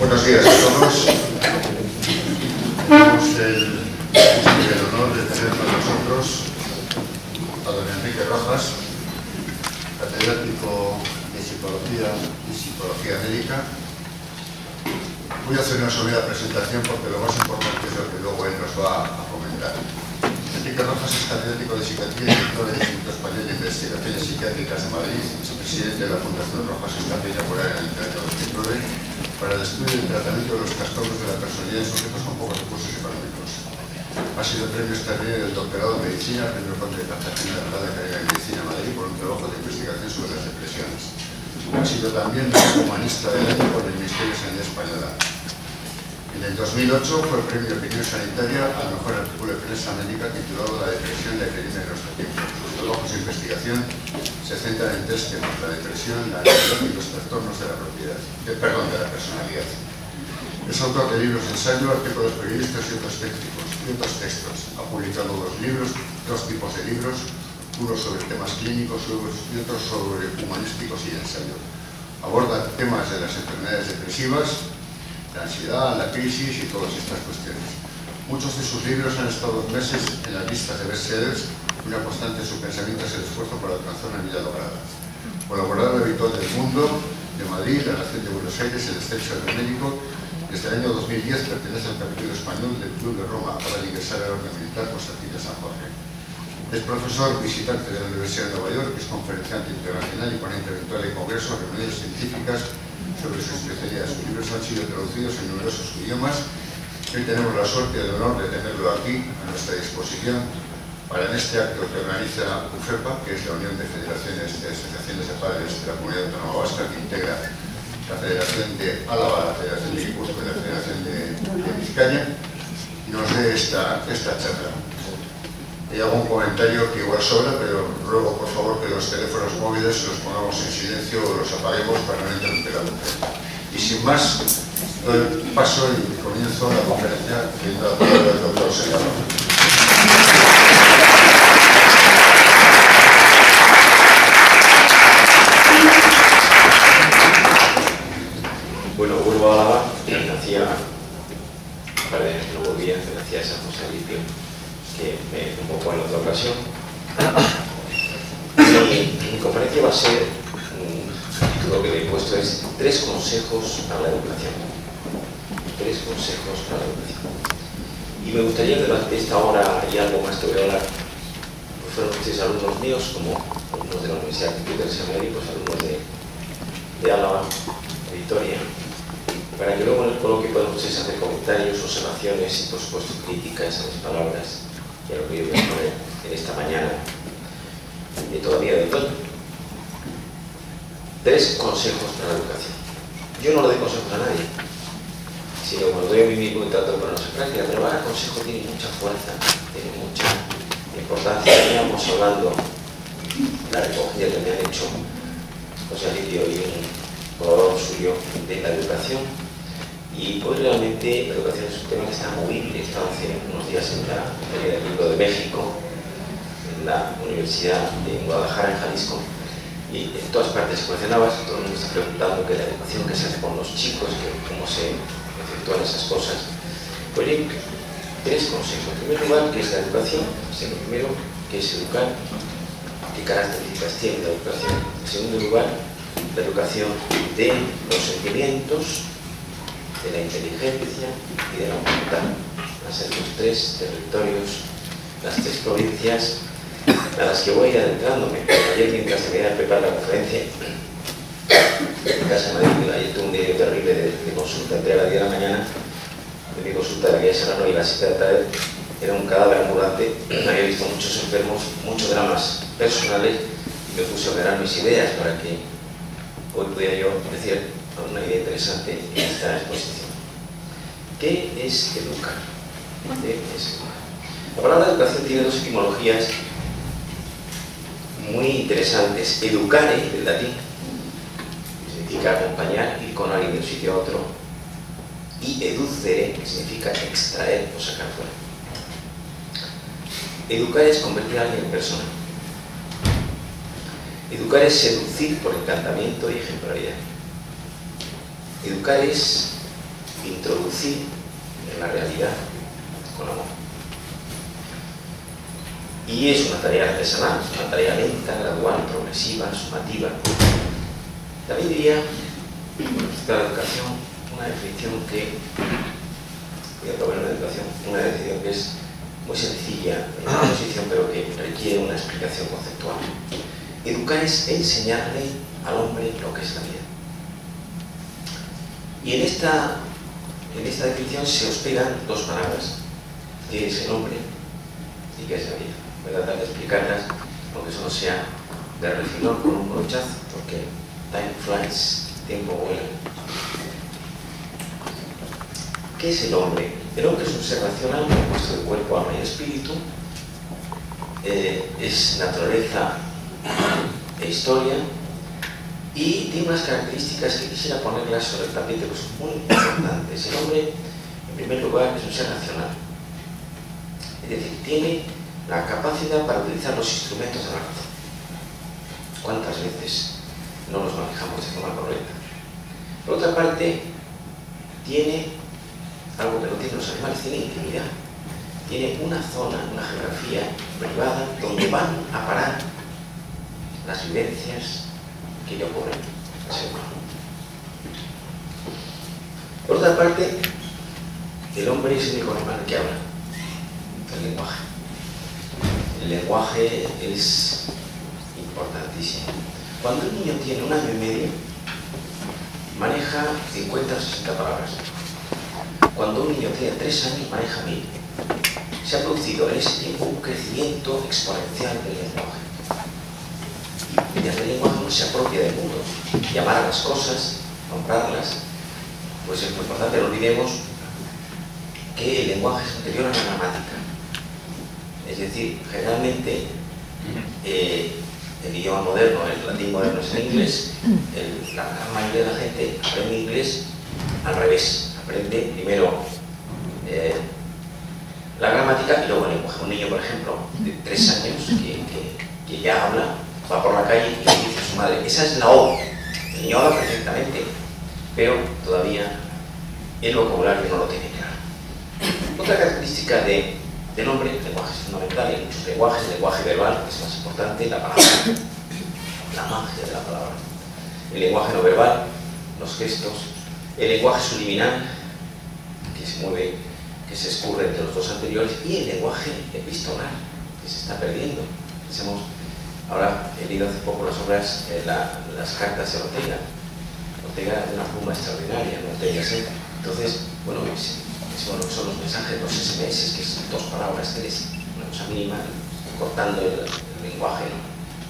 Buenos días a todos. Tenemos el honor de tener con nosotros a don Enrique Rojas, catedrático de Psicología y Psicología Médica. Voy a hacer una somera presentación porque lo más importante es lo que luego él nos va a comentar. Enrique Rojas es catedrático de Psiquiatría y director del Instituto Español de Investigaciones Psiquiátricas de Madrid, vicepresidente de la Fundación Rojas Estrategia por en el año 2009 para el estudio y tratamiento de los trastornos de la personalidad en sujetos con pocos recursos económicos. Ha sido premio extraordinario del doctorado en Medicina, premio Conde de Cartagena de la Real Academia de Medicina de Madrid por un trabajo de investigación sobre las depresiones. Ha sido también humanista del año por el Ministerio de Sanidad Española. En el 2008 fue el premio de opinión sanitaria al mejor artículo de prensa médica titulado La depresión de Academia de Neurostatismo. Sus trabajos de investigación se centran en tres temas: la depresión, la ansiedad y los trastornos de la personalidad. Es autor de libros de ensayo, artículos periodísticos y otros textos. Ha publicado dos tipos de libros, uno sobre temas clínicos y otros sobre humanísticos y ensayo. Aborda temas de las enfermedades depresivas, la ansiedad, la crisis y todas estas cuestiones. Muchos de sus libros han estado meses en las listas de bestsellers. Una constante en su pensamiento es el esfuerzo por alcanzar una vida lograda. Colaborador habitual del Mundo, de Madrid, la Nación de Buenos Aires, el Excelsior del Médico. Desde el año 2010 pertenece al capítulo español del Club de Roma para el ingresar a la Orden Militar Constantino San Jorge. Es profesor visitante de la Universidad de Nueva York, es conferenciante internacional y ponente eventual en congresos, reuniones científicas sobre su especialidad. Sus libros han sido traducidos en numerosos idiomas. Hoy tenemos la suerte y el honor de tenerlo aquí a nuestra disposición para en este acto que organiza UFEPA, que es la Unión de Federaciones de Asociaciones de Padres de la Comunidad Autónoma Vasca, que integra la Federación de Álava, la Federación de Guipúzcoa y la Federación de Vizcaya, y nos dé esta charla. Hay algún comentario que igual sobra, pero ruego por favor que los teléfonos móviles los pongamos en silencio o los apaguemos para no interrumpir la conferencia. Y sin más, doy paso y comienzo la conferencia pidiendo la palabra del doctor Serrano. Bueno, vuelvo a Álava, nacía, para que no volvía, nacía esa José Limpio, que me convocó en otra ocasión. Mi conferencia va a ser, el título que le he puesto es 3 consejos para la educación. 3 consejos para la educación. Y me gustaría que durante esta hora y algo más que voy a hablar, pues fueron ustedes alumnos míos, como alumnos de la Universidad Complutense de Madrid, pues alumnos de Álava, de Vitoria, para que luego en el coloquio puedan ustedes hacer comentarios, observaciones y por supuesto críticas a mis palabras y a lo que yo voy a poner en esta mañana de todavía de otoño. 3 consejos para la educación. Yo no le doy consejos a nadie, sino cuando doy a mí mismo y trato de ponerlos en práctica, pero cada consejo tiene mucha fuerza, tiene mucha importancia. Veníamos hablando de la recogida que me han hecho José Alidio y un colaborador suyo de la educación. Y pues realmente la educación es un tema que está movible. He estado hace unos días en la Feria del Libro de México, en la Universidad de Guadalajara, en Jalisco, y en todas partes se mencionaba, todo el mundo está preguntando qué es la educación, qué se hace con los chicos, cómo se efectúan esas cosas. Pues hay 3 consejos. En primer lugar, ¿qué es la educación? Lo primero, ¿qué es educar? ¿Qué características tiene la educación? En segundo lugar, la educación de los sentimientos, de la inteligencia y de la voluntad. Van a ser los 3 territorios, las 3 provincias a las que voy adentrándome. Ayer, mientras se me iba a preparar la conferencia en casa de Madrid, ayer tuve un día terrible de consulta entre las 10 de la mañana de mi consulta de la calle Serrano y las 7 de la tarde. Era un cadáver ambulante, había visto muchos enfermos, muchos dramas personales, y me puse a ordenar mis ideas para que hoy pudiera yo decir una idea interesante en esta exposición. ¿Qué es educar? ¿Qué es educar? La palabra educación tiene 2 etimologías muy interesantes. Educare, del latín, que significa acompañar, ir con alguien de un sitio a otro, y educere, que significa extraer o sacar fuera. Educar es convertir a alguien en persona. Educar es seducir por encantamiento y ejemplaridad. Educar es introducir en la realidad con amor. Y es una tarea artesanal, es una tarea lenta, gradual, progresiva, sumativa. También diría, respecto a la educación, una definición que es muy sencilla en la posición, pero que requiere una explicación conceptual. Educar es enseñarle al hombre lo que es la vida. Y en esta definición se hospedan dos palabras, que es el hombre y que es la vida. Voy a tratar de explicarlas, aunque eso no sea de refilón con un brochazo, porque time flies, tiempo vuela. ¿Qué es el hombre? El hombre es un ser racional compuesto de cuerpo, alma y espíritu. Es naturaleza e historia y tiene unas características que quisiera ponerlas sobre el tapete, que son muy importantes. El hombre, en primer lugar, es un ser racional. Es decir, tiene la capacidad para utilizar los instrumentos de la razón. ¿Cuántas veces no los manejamos de forma correcta? Por otra parte, tiene algo que no tienen los animales, tiene intimidad. Tiene una zona, una geografía privada donde van a parar las vivencias que le ocurren al ser humano. Por otra parte, el hombre es el único animal que habla, el lenguaje. El lenguaje es importantísimo. Cuando un niño tiene 1 año y medio, maneja 50 o 60 palabras. Cuando un niño tiene 3 años, maneja 1000. Se ha producido en ese tiempo un crecimiento exponencial del lenguaje. Y mediante el lenguaje uno se apropia del mundo. Llamar a las cosas, nombrarlas, pues es muy importante. No olvidemos que el lenguaje es anterior a la gramática. Es decir, generalmente el idioma moderno, el latín moderno es el inglés. La gran mayoría de la gente aprende inglés al revés. Aprende primero la gramática y luego el lenguaje. Un niño, por ejemplo, de 3 años que ya habla, va por la calle y le dice a su madre, esa es la O. El niño habla perfectamente, pero todavía el vocabulario no lo tiene claro. Otra característica del hombre, el lenguaje es fundamental, hay muchos lenguajes, el lenguaje verbal, que es más importante, la palabra, la magia de la palabra. El lenguaje no verbal, los gestos, el lenguaje subliminal, que se mueve, que se escurre entre los dos anteriores, y el lenguaje epistolar, que se está perdiendo. Pensemos, ahora he leído hace poco las obras, las cartas de Ortega. Ortega de una pluma extraordinaria, no Ortega Seca. Entonces, bueno, son los mensajes, los SMS, que es 2 palabras, 3, una cosa mínima, cortando el lenguaje, ¿no?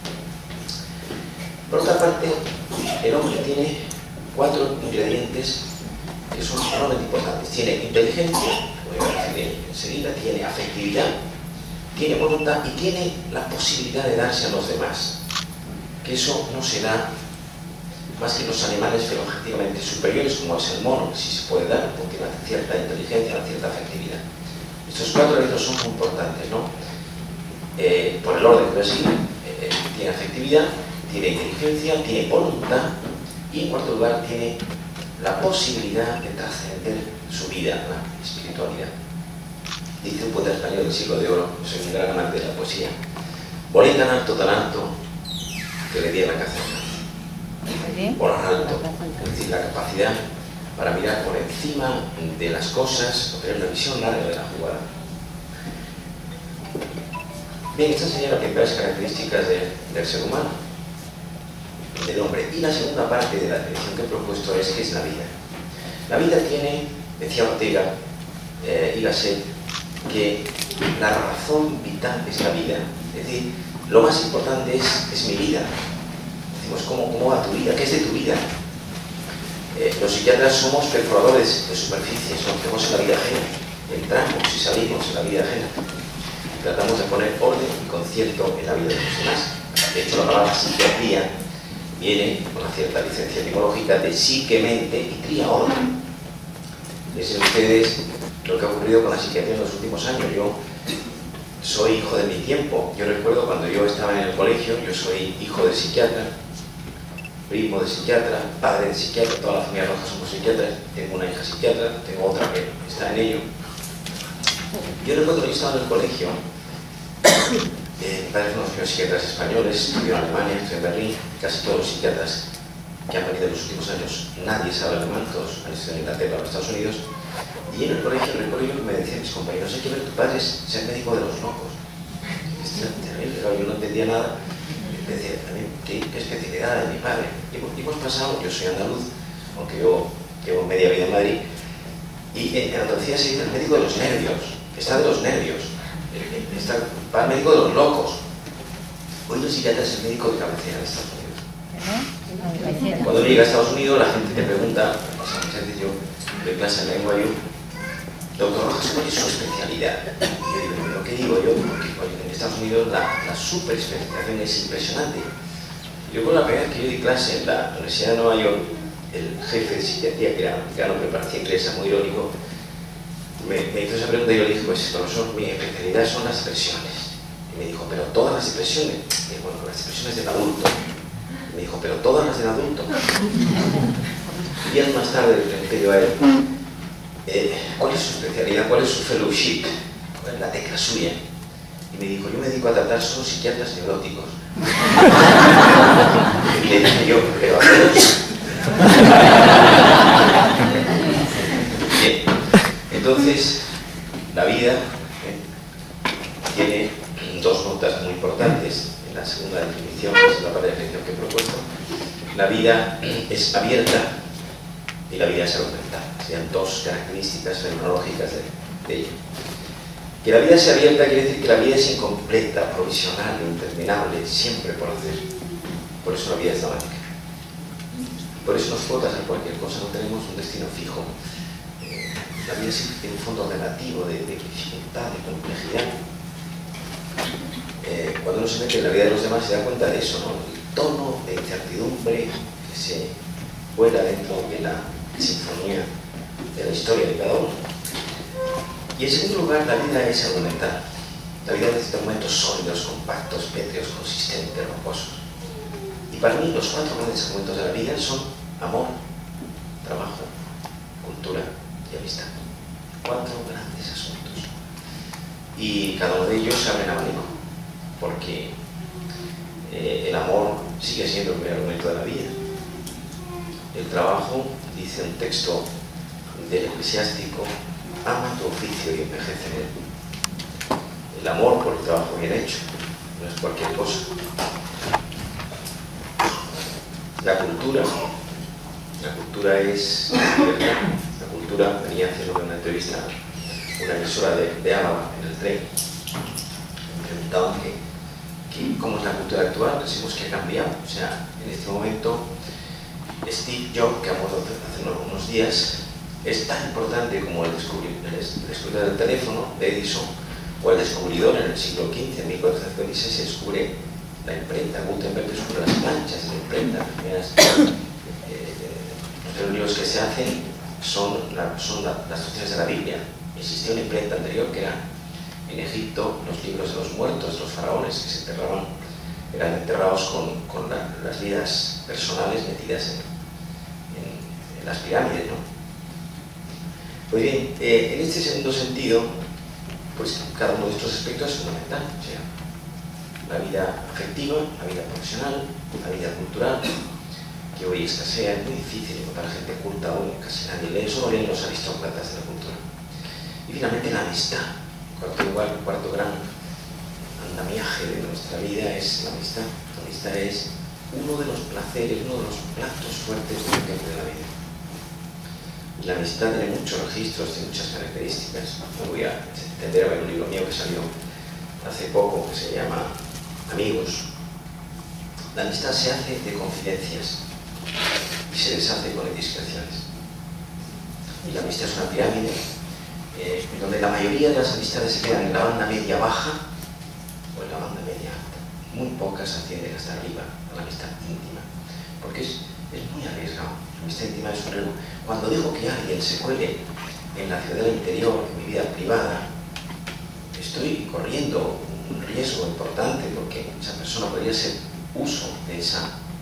Por otra parte, el hombre tiene 4 ingredientes que son realmente importantes. Tiene inteligencia, voy a referir enseguida, tiene afectividad, tiene voluntad y tiene la posibilidad de darse a los demás. Que eso no se da más que en los animales fenotípicamente superiores, como es el mono, que sí se puede dar, porque tiene una cierta inteligencia, una cierta afectividad. Estos 4 elementos son muy importantes, ¿no? Por el orden que voy a seguir, tiene afectividad, tiene inteligencia, tiene voluntad y en cuarto lugar tiene la posibilidad de trascender su vida, la espiritualidad. Dice un poeta español del siglo de oro, yo soy un gran amante de la poesía, volé tan alto, que le di a la caza. Volar alto, es decir, la capacidad para mirar por encima de las cosas o tener una visión larga de la jugada. Bien, estas serían las primeras características del ser humano, del hombre. Y la segunda parte de la definición que he propuesto es: ¿qué es la vida? La vida tiene, decía Ortega y Gasset, que la razón vital es la vida. Es decir, lo más importante es mi vida. Decimos, ¿cómo va tu vida? ¿Qué es de tu vida? Los psiquiatras somos perforadores de superficies, nos metemos en la vida ajena, entramos y salimos en la vida ajena. Tratamos de poner orden y concierto en la vida de los demás. De hecho, la palabra psiquiatría viene con una cierta licencia etimológica de psique-mente y tría orden. Piensen ustedes lo que ha ocurrido con la psiquiatría en los últimos años. Yo soy hijo de mi tiempo. Yo recuerdo cuando yo estaba en el colegio, yo soy hijo de psiquiatra, primo de psiquiatra, padre de psiquiatra, toda la familia Rojas somos psiquiatras, tengo una hija psiquiatra, tengo otra que está en ello. Yo recuerdo que yo estaba en el colegio, mi padre es uno de los primeros psiquiatras españoles, estudió en Alemania, estudió en Berlín, casi todos los psiquiatras que han venido en los últimos años, nadie sabe alemán, todos han estudiado en Inglaterra o en Estados Unidos, y en el colegio recuerdo yo que me decían mis compañeros, hay que ver, tu padre es el médico de los locos. Es terrible, claro, yo no entendía nada. Me decía, también, ¿qué especialidad de mi padre? Y hemos pasado, yo soy andaluz, aunque yo llevo media vida en Madrid, y en Andalucía se dice el médico de los nervios, está de los nervios, está para el médico de los locos. Hoy el psiquiatra es el médico de cabecera de Estados Unidos. Cuando uno llega a Estados Unidos, la gente te pregunta, muchas veces yo doy clase en lengua, doctor Rojas, ¿cuál es su especialidad? Yo digo, ¿pero qué digo yo? Porque en Estados Unidos la super especialización es impresionante. Yo con la primera vez que yo di clase en la Universidad de Nueva York, el jefe de psiquiatría, que era americano, pero parecía inglés, muy irónico, me hizo esa pregunta y yo le dije, pues profesor, mi especialidad son las depresiones. Y me dijo, ¿pero todas las depresiones? Y bueno, las depresiones del adulto. Y me dijo, ¿pero todas las del adulto? Y días más tarde le pregunté yo a él, ¿cuál es su especialidad? ¿Cuál es su fellowship? ¿Cuál es la tecla suya? Y me dijo, yo me dedico a tratar solo psiquiatras neuróticos. Y le dije yo, pero a todos. Bien, entonces la vida tiene dos notas muy importantes en la segunda definición, que es la primera definición que he propuesto. La vida es abierta y la vida es argumental. Serían dos características fenomenológicas de ella. Que la vida sea abierta quiere decir que la vida es incompleta, provisional, interminable, siempre por hacer. Por eso la vida es dramática. Por eso nos puede pasar cualquier cosa, no tenemos un destino fijo. La vida siempre tiene un fondo relativo de dificultad, de complejidad. Cuando uno se mete en la vida de los demás se da cuenta de eso, ¿no? El tono de incertidumbre que se vuela dentro de la sinfonía de la historia de cada uno. Y en segundo lugar, la vida es argumental. La vida necesita argumentos sólidos, compactos, pétreos, consistentes, rocosos. Y para mí los cuatro grandes argumentos de la vida son amor, trabajo, cultura y amistad. Cuatro grandes asuntos. Y cada uno de ellos se abre en abanico, porque el amor sigue siendo el primer argumento de la vida. El trabajo, dice un texto del eclesiástico, ama tu oficio y envejece en él. El amor por el trabajo bien hecho, no es cualquier cosa. La cultura es libertad. La cultura, venía haciendo una entrevista a una emisora de Álava en el tren. Me preguntaban cómo es la cultura actual, decimos que ha cambiado. O sea, en este momento, Steve Jobs, que ha muerto hace unos días, es tan importante como el descubridor del teléfono de Edison o el descubridor en el siglo XV, en 1456, se descubre la imprenta. Gutenberg descubre las planchas de la imprenta. Los libros que se hacen son las traducciones de la Biblia. Existía una imprenta anterior que era en Egipto los libros de los muertos, los faraones que se enterraban, eran enterrados con las vidas personales metidas en las pirámides, ¿no? Pues bien, en este segundo sentido, pues cada uno de estos aspectos es fundamental. O sea, la vida afectiva, la vida profesional, la vida cultural, que hoy escasea, es muy difícil encontrar gente culta hoy, casi nadie lee, solo leen los aristócratas de la cultura. Y finalmente la amistad, el cuarto gran andamiaje de nuestra vida es la amistad. La amistad es uno de los placeres, uno de los platos fuertes del tiempo de la vida. La amistad tiene muchos registros, tiene muchas características. No voy a extender a ver un libro mío que salió hace poco, que se llama Amigos. La amistad se hace de confidencias y se deshace con indiscreciones. Y la amistad es una pirámide donde la mayoría de las amistades se quedan en la banda media baja o en la banda media alta. Muy pocas ascienden hasta arriba a la amistad íntima, porque es muy arriesgado. La amistad íntima es un riesgo. Cuando dejo que alguien se cuele en la ciudad interior, en mi vida privada, estoy corriendo un riesgo importante, porque esa persona podría hacer uso de esa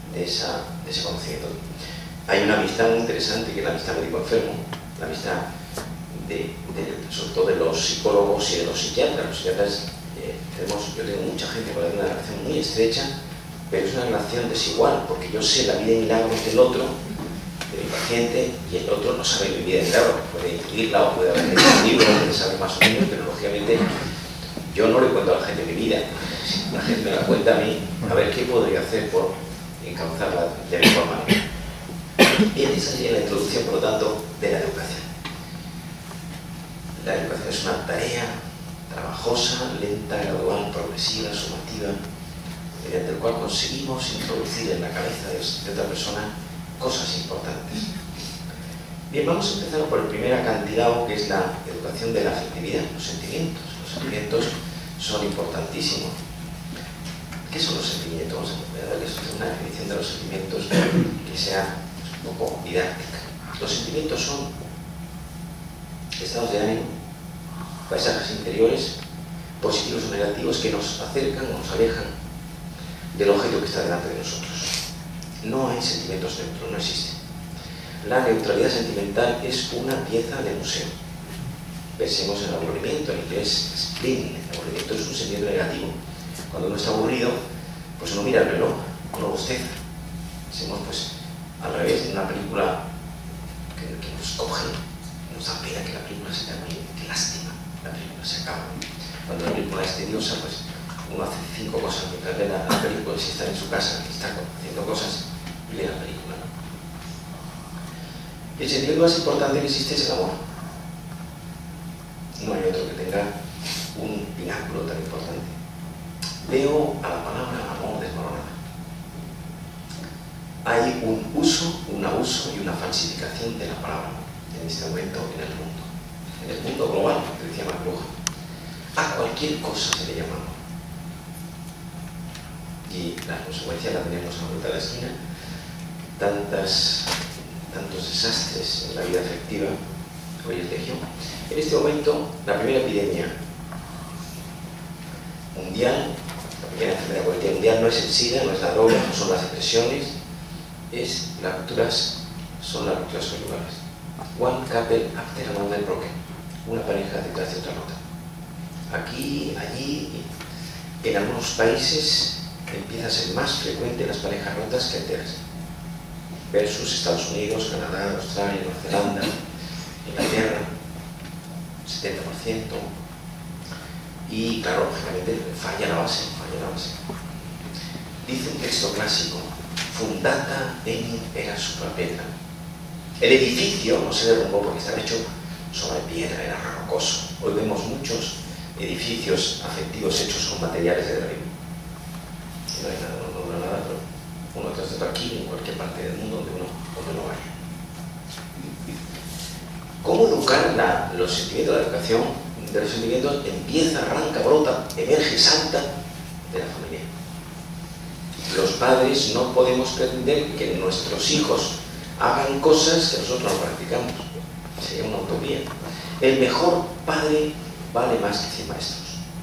de ese conocimiento. Hay una amistad muy interesante, que es la amistad médico-enfermo, la amistad sobre todo de los psicólogos y de los psiquiatras. Los psiquiatras, yo tengo mucha gente con la que tengo una relación muy estrecha, pero es una relación desigual, porque yo sé la vida de milagros del otro, de mi paciente, y el otro no sabe mi vida de milagros, puede intuirla o puede haber leído un libro, puede saber más o menos, pero lógicamente yo no le cuento a la gente mi vida, la gente me la cuenta a mí, a ver qué podría hacer por encauzarla de mejor manera. Y esa sería la introducción, por lo tanto, de la educación. La educación es una tarea trabajosa, lenta, gradual, progresiva, sumativa, mediante el cual conseguimos introducir en la cabeza de otra persona cosas importantes. Bien, vamos a empezar por el primer acantilado, que es la educación de la afectividad, los sentimientos. Los sentimientos son importantísimos. ¿Qué son los sentimientos? Vamos a darles una definición de los sentimientos que sea un poco didáctica. Los sentimientos son estados de ánimo, paisajes interiores, positivos o negativos, que nos acercan o nos alejan del objeto que está delante de nosotros. No hay sentimientos neutros, no existen. La neutralidad sentimental es una pieza de museo. Pensemos en el aburrimiento, en inglés spleen. El aburrimiento es un sentimiento negativo. Cuando uno está aburrido, pues uno mira el reloj, uno bosteza. Pensemos, pues, al revés, en una película que nos coge, nos da pena que la película se termine, qué lástima, la película se acaba. Cuando la película es tediosa, pues uno hace 5 cosas mientras ve la película, y si está en su casa, está haciendo cosas, y lee la película, ¿no? El sentimiento más importante que existe es el amor. No hay otro que tenga un pináculo tan importante. Veo a la palabra amor desmoronada. Hay un uso, un abuso y una falsificación de la palabra en este momento en el mundo. En el mundo global, que decía McLuhan, a cualquier cosa se le llama amor. Y la consecuencia la tenemos a la vuelta de la esquina. Tantos desastres en la vida afectiva, hoy es legión. En este momento, la primera epidemia mundial, la primera enfermedad colectiva mundial, no es el SIDA, no es la droga, no son las depresiones, son las rupturas conyugales. One couple after another broken. Una pareja detrás de otra rota. Aquí, allí, en algunos países empieza a ser más frecuente las parejas rotas que enteras. Versus Estados Unidos, Canadá, Australia, Nueva Zelanda, Inglaterra, 70%. Y claro, lógicamente falla la base. Dice un texto clásico: fundata enim era suprapetra. El edificio no se derrumbó porque estaba hecho sobre piedra, era rocoso. Hoy vemos muchos edificios afectivos hechos con materiales de derribo. No hay nada, no dura nada, pero uno tras otro aquí, en cualquier parte del mundo donde uno vaya. ¿Cómo educar los sentimientos? La educación de los sentimientos empieza, arranca, brota, emerge, salta de la familia. Los padres no podemos pretender que nuestros hijos hagan cosas que nosotros no practicamos. Sería una utopía. El mejor padre vale más que 100 maestros.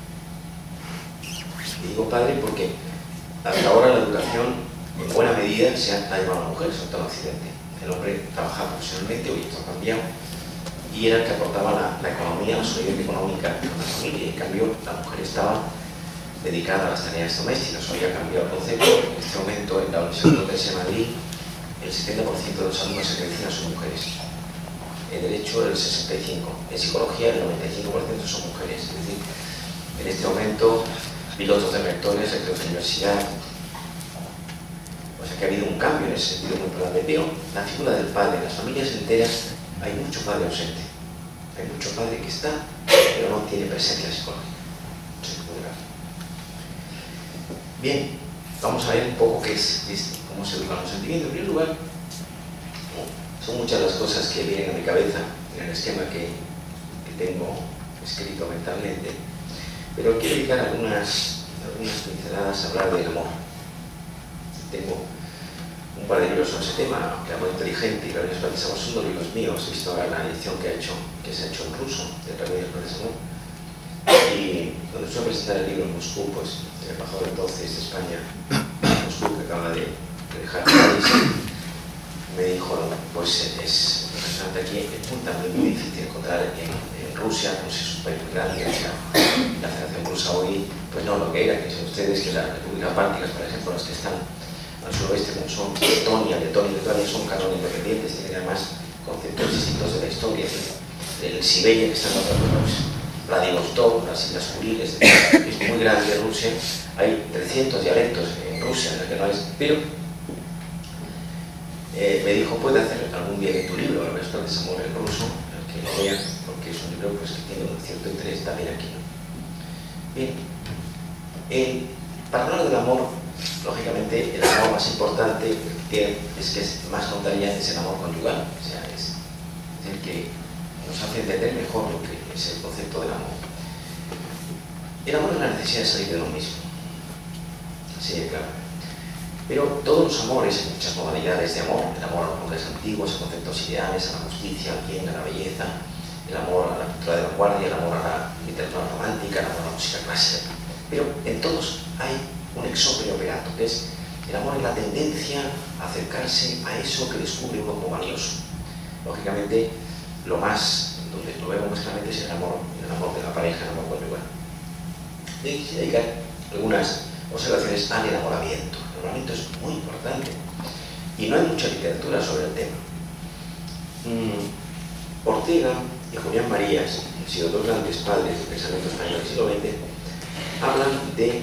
Y digo padre porque hasta ahora la educación en buena medida se ha llevado a la mujer, sobre todo en Occidente. El hombre trabajaba profesionalmente, hoy esto ha cambiado, y era el que aportaba la economía, la solidez económica a la familia, y en cambio la mujer estaba dedicada a las tareas domésticas. Hoy ha cambiado el concepto. En este momento en la Universidad de Madrid el 70% de los alumnos en medicina son mujeres, en derecho el 65%, en psicología el 95% son mujeres. Es decir, en este momento pilotos de rectores, rectores de universidad. O sea que ha habido un cambio en ese sentido muy importante. Pero la figura del padre, en las familias enteras hay mucho padre ausente. Hay mucho padre que está, pero no tiene presencia psicológica. Bien, vamos a ver un poco cómo se educan los sentimientos. En primer lugar, son muchas las cosas que vienen a mi cabeza en el esquema que tengo escrito mentalmente, pero quiero dedicar algunas pinceladas a hablar del amor. Tengo un par de libros sobre ese tema, que Amor Inteligente y La Vida Espantizamos, son 2 libros míos. He visto ahora la edición que se ha hecho en ruso, de Remedios Flores de Amor. Y cuando fui a presentar el libro en Moscú, pues el embajador entonces de España, Moscú, que acaba de que dejar París, me dijo, pues es impresionante aquí, es muy difícil encontrar en Rusia, pues es un país muy grande, la Federación Rusa hoy, pues no lo que era, que son ustedes, que las repúblicas bálticas, por ejemplo, las que están al suroeste, como son Letonia y Letonia, son canales independientes, tienen además conceptos distintos de la historia, del Siberia, que está en otro lado, Vladivostok, las Islas Kuriles, es muy grande Rusia, hay 300 dialectos en Rusia, en el que no es, pero me dijo, puede hacer algún día en tu libro, el resto de Samuel el ruso, el que lo vean, porque es un libro pues, que tiene un cierto interés también aquí, ¿no? Bien, para hablar del amor, lógicamente el amor más importante es que es más contraria, es el amor conyugal, o sea, es el que nos hace entender mejor lo que es el concepto del amor. El amor es la necesidad de salir de uno mismo, así de claro. Pero todos los amores, hay muchas modalidades de amor, el amor a los hombres antiguos, a conceptos ideales, a la justicia, al bien, a la belleza, el amor a la cultura de vanguardia, el amor a la literatura romántica, el amor a la música clásica. Pero en todos hay un exopere operato, que es el amor en la tendencia a acercarse a eso que descubre uno como valioso. Lógicamente, lo más, donde lo vemos más claramente es el amor de la pareja, el amor conyugal. Y quisiera dedicar algunas observaciones al enamoramiento. El enamoramiento es muy importante y no hay mucha literatura sobre el tema. Ortega y Julián Marías, que han sido dos grandes padres del pensamiento español del siglo XX, hablan de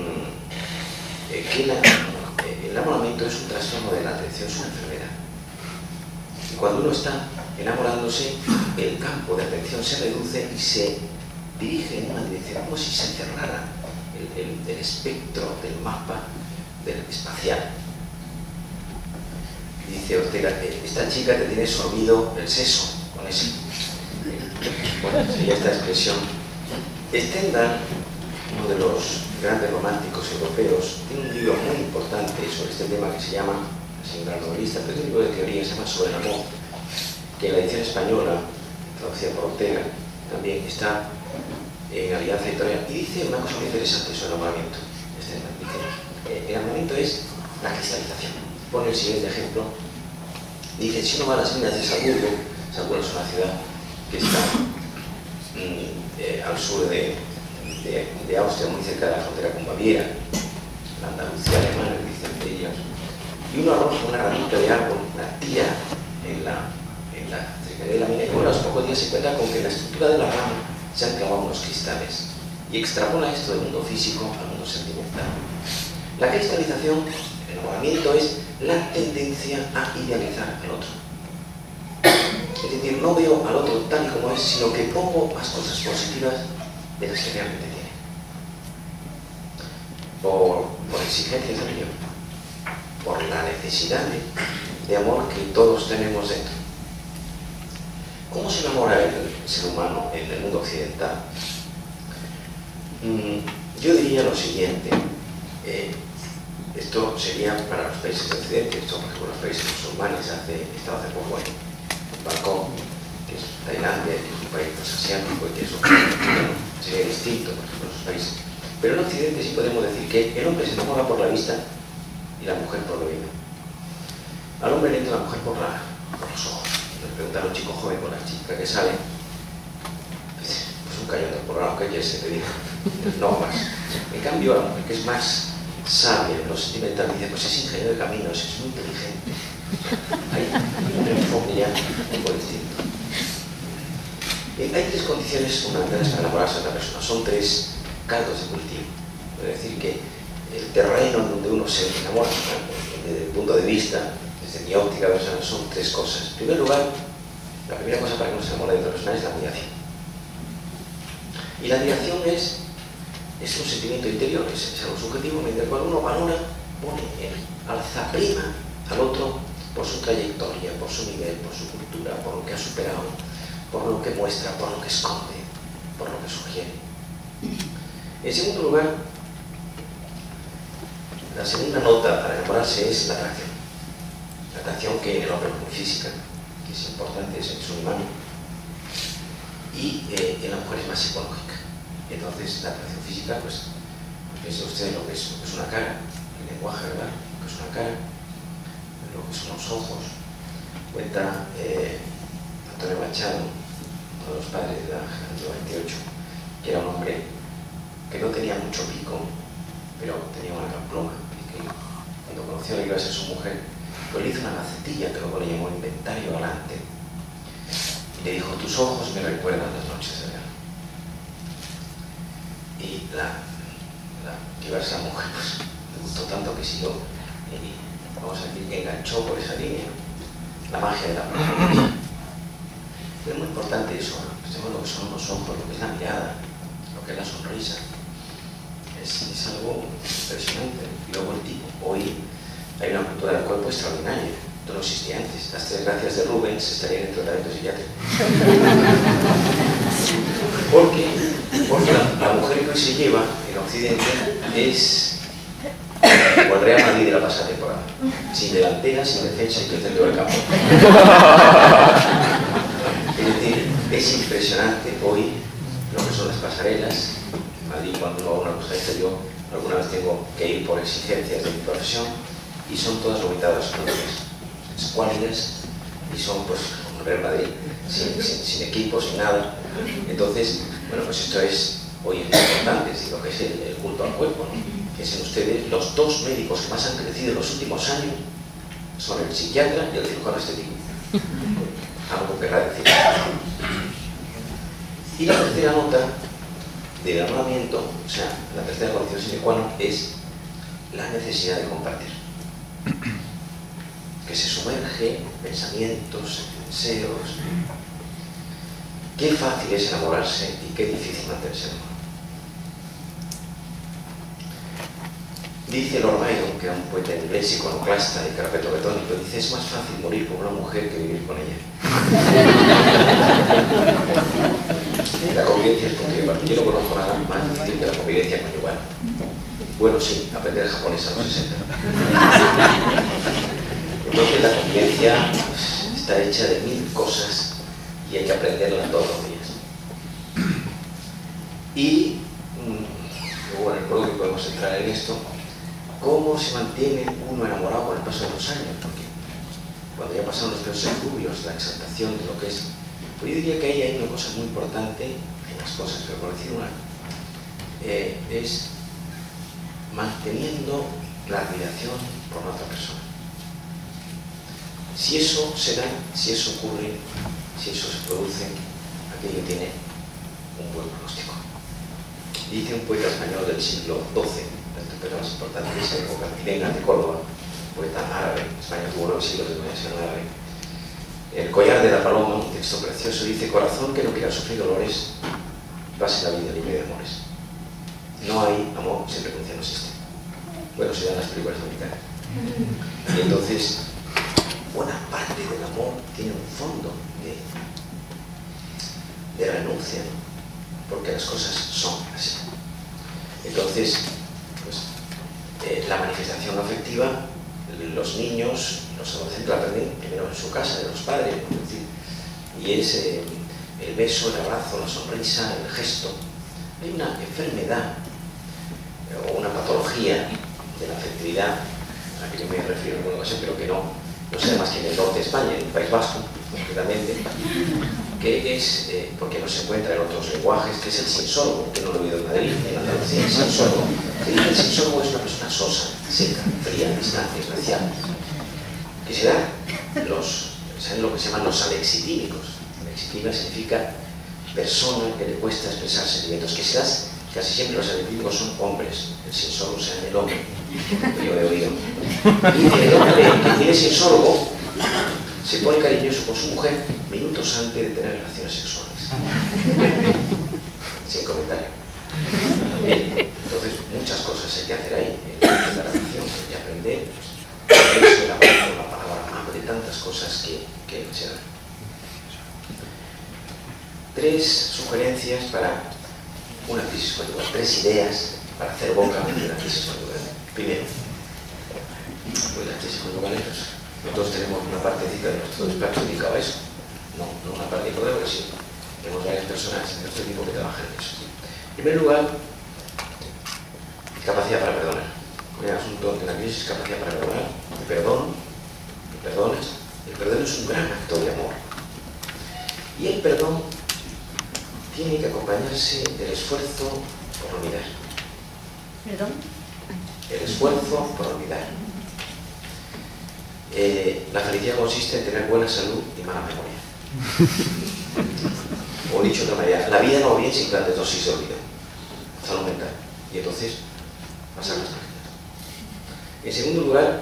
que el enamoramiento es un trastorno de la atención, es una enfermedad. Y cuando uno está enamorándose, el campo de atención se reduce y se dirige en una dirección, como si se cerrara el espectro del mapa del espacial. Dice Ortega, esta chica te tiene sorbido el seso, con ese. Bueno, sería esta expresión. Stendhal, uno de los grandes románticos europeos, tiene un libro muy importante sobre este tema que se llama, es un gran novelista, pero es un libro de teoría, se llama Sobre el amor, que en la edición española, traducida por Ortega, también está en Alianza Editorial, y dice una cosa muy interesante sobre el enamoramiento. Dice, el enamoramiento es la cristalización. Pone el siguiente ejemplo. Dice, si uno va a las minas de Salzburgo es una ciudad que está al sur de Austria, muy cerca de la frontera con Baviera, la Andalucía alemana, dicen ellos, y uno arroja una ramita de árbol, la tira en la cercanía de la mina, y bueno, a los pocos días se encuentra con que en la estructura de la rama se han clavado unos cristales, y extrapola esto del mundo físico al mundo sentimental. La cristalización, el enamoramiento, es la tendencia a idealizar al otro. Es decir, no veo al otro tal y como es, sino que pongo más cosas positivas de las que realmente tiene. Por exigencias de ello, por la necesidad de amor que todos tenemos dentro. ¿Cómo se enamora el ser humano en el mundo occidental? Yo diría lo siguiente. Esto sería para los países de Occidente, esto por ejemplo los países musulmanes, estaba hace poco en Bangkok, que es Tailandia, que es un país pues, asiático y que eso sería distinto por ejemplo en esos países. Pero en Occidente sí podemos decir que el hombre se enamora por la vista y la mujer por el oído. Al hombre le entra la mujer por los ojos. Le preguntan a un chico joven con la chica que sale, pues un cañón del programa que ella se te diga, no más. En cambio, a la mujer que es más sabia, no sentimental, dice, pues es ingeniero de caminos, es muy inteligente. Hay un enfoque ya un poco distinto. Hay tres condiciones fundamentales para enamorarse de otra persona. Son tres caldos de cultivo. Es decir, que el terreno en donde uno se enamora, desde el punto de vista, desde mi óptica personal, son tres cosas. En primer lugar, la primera cosa para que uno se enamore de otra persona es la admiración. Y la admiración es un sentimiento interior, es algo subjetivo, mediante el cual uno valora, pone alza prima al otro por su trayectoria, por su nivel, por su cultura, por lo que ha superado, por lo que muestra, por lo que esconde, por lo que sugiere. En segundo lugar, la segunda nota para enamorarse es la atracción. La atracción que en el hombre es muy física, que es importante, es un humano, y en la mujer es más psicológica. Entonces, la atracción física, pues piensa usted lo que es una cara, el lenguaje, ¿verdad? Lo que es una cara, lo que son los ojos. Cuenta Antonio Machado, uno de los padres de la generación 28, que era un hombre que no tenía mucho pico, pero tenía una gran pluma, y que cuando conoció a la que iba a ser su mujer, pues le hizo una gacetilla que luego le llamó Inventario Galante, y le dijo: tus ojos me recuerdan las noches de verano. Y la que iba a ser la mujer, pues le gustó tanto que siguió, y vamos a decir que enganchó por esa línea la magia de la pluma. Pero es muy importante eso, ¿no? Pensemos lo que son los ojos, lo que es la mirada, lo que es la sonrisa. Es algo impresionante. Y luego el tipo. Hoy hay una cultura del cuerpo extraordinaria. Esto no existía antes. Las 3 gracias de Rubens estarían en tratamiento psiquiátrico. Porque la mujer que hoy se lleva en Occidente es como el Real Madrid de la pasada temporada. Sin delantera, sin defensa y que el centro del campo. Es decir, es impresionante hoy lo que son las pasarelas. En Madrid, cuando uno hago una cosa de esto, yo alguna vez tengo que ir por exigencias de mi profesión y son todas vomitadas escuálidas y son, pues, como Real Madrid, sin equipo, sin nada. Entonces, bueno, pues esto es hoy es muy importante, es decir, lo que es el culto al cuerpo, ¿no? Que es en ustedes los 2 médicos que más han crecido en los últimos años son el psiquiatra y el cirujano estético. Algo querrá decir. Y la tercera nota de enamoramiento, o sea, la tercera condición sine qua non es la necesidad de compartir. Que se sumerge en pensamientos, en deseos. Qué fácil es enamorarse y qué difícil mantenerse enamorado. Dice Lord Byron, que era un poeta inglés iconoclasta y carpetobetónico, dice: es más fácil morir por una mujer que vivir con ella. La convivencia es conjugal. Yo no conozco nada más difícil que la convivencia conyugal. Bueno, sí, aprender japonés a los 60. Entonces la convivencia está hecha de 1000 cosas y hay que aprenderla todos los días. Y luego en el prólogo podemos entrar en esto. ¿Cómo se mantiene uno enamorado con el paso de los años? Porque cuando ya pasaron los primeros estudios, la exaltación de lo que es... Pues yo diría que ahí hay una cosa muy importante, hay más cosas, pero por decir una, es manteniendo la admiración por la otra persona. Si eso se da, si eso ocurre, si eso se produce, aquello tiene un buen pronóstico. Dice un poeta español del siglo XII, pero más importante de esa época, Milena de Córdoba, poeta árabe. España tuvo 9 siglos de dominación árabe. El collar de la paloma, un texto precioso, dice: corazón que no quiera sufrir dolores, pase la vida libre de amores. No hay amor, sin renuncia no existe. Bueno, se dan las películas americanas. Y entonces, buena parte del amor tiene un fondo de renuncia, ¿no? Porque las cosas son así. Entonces, la manifestación afectiva, los niños, los adolescentes la aprenden primero en su casa, de los padres, ¿no? Es decir, y es el beso, el abrazo, la sonrisa, el gesto. Hay una enfermedad o una patología de la afectividad a la que yo me refiero en alguna ocasión, pero que no sé más que en el norte de España, en el País Vasco, concretamente, que es, porque no se encuentra en otros lenguajes, que es el sinsólogo, que no lo he oído en Madrid, en Andalucía, el sinsólogo. El sinsólogo es una persona sosa, seca, fría, distante, especial, que se da ¿saben lo que se llaman los alexitímicos? Alexitímica significa persona que le cuesta expresar sentimientos, que se das, casi siempre los alexitímicos son hombres, el sinsólogo se llama el hombre, yo he oído. Y el hombre que tiene sinsólogo se pone cariñoso con su mujer minutos antes de tener relaciones sexuales. Sin comentario. Entonces, muchas cosas hay que hacer ahí en la relación y aprender. Eso, el abrazo, la palabra amable, tantas cosas que se dan. 3 sugerencias para una crisis conyugal, 3 ideas para hacer boca de la crisis conyugal. Primero, pues las crisis conyugales, nosotros tenemos una partecita de nuestro despacho dedicado a eso. No una parte importante, pero sí. Tenemos varias personas en nuestro equipo que trabajan en eso. En primer lugar, capacidad para perdonar. El asunto de la crisis es capacidad para perdonar, el perdón, y perdonas, el perdón es un gran acto de amor. Y el perdón tiene que acompañarse del esfuerzo por olvidar. ¿Perdón? El esfuerzo por olvidar. La felicidad consiste en tener buena salud y mala memoria. O dicho de otra manera, la vida no va bien sin grandes dosis de olvido. Salud mental. Y entonces, pasar las páginas. En segundo lugar,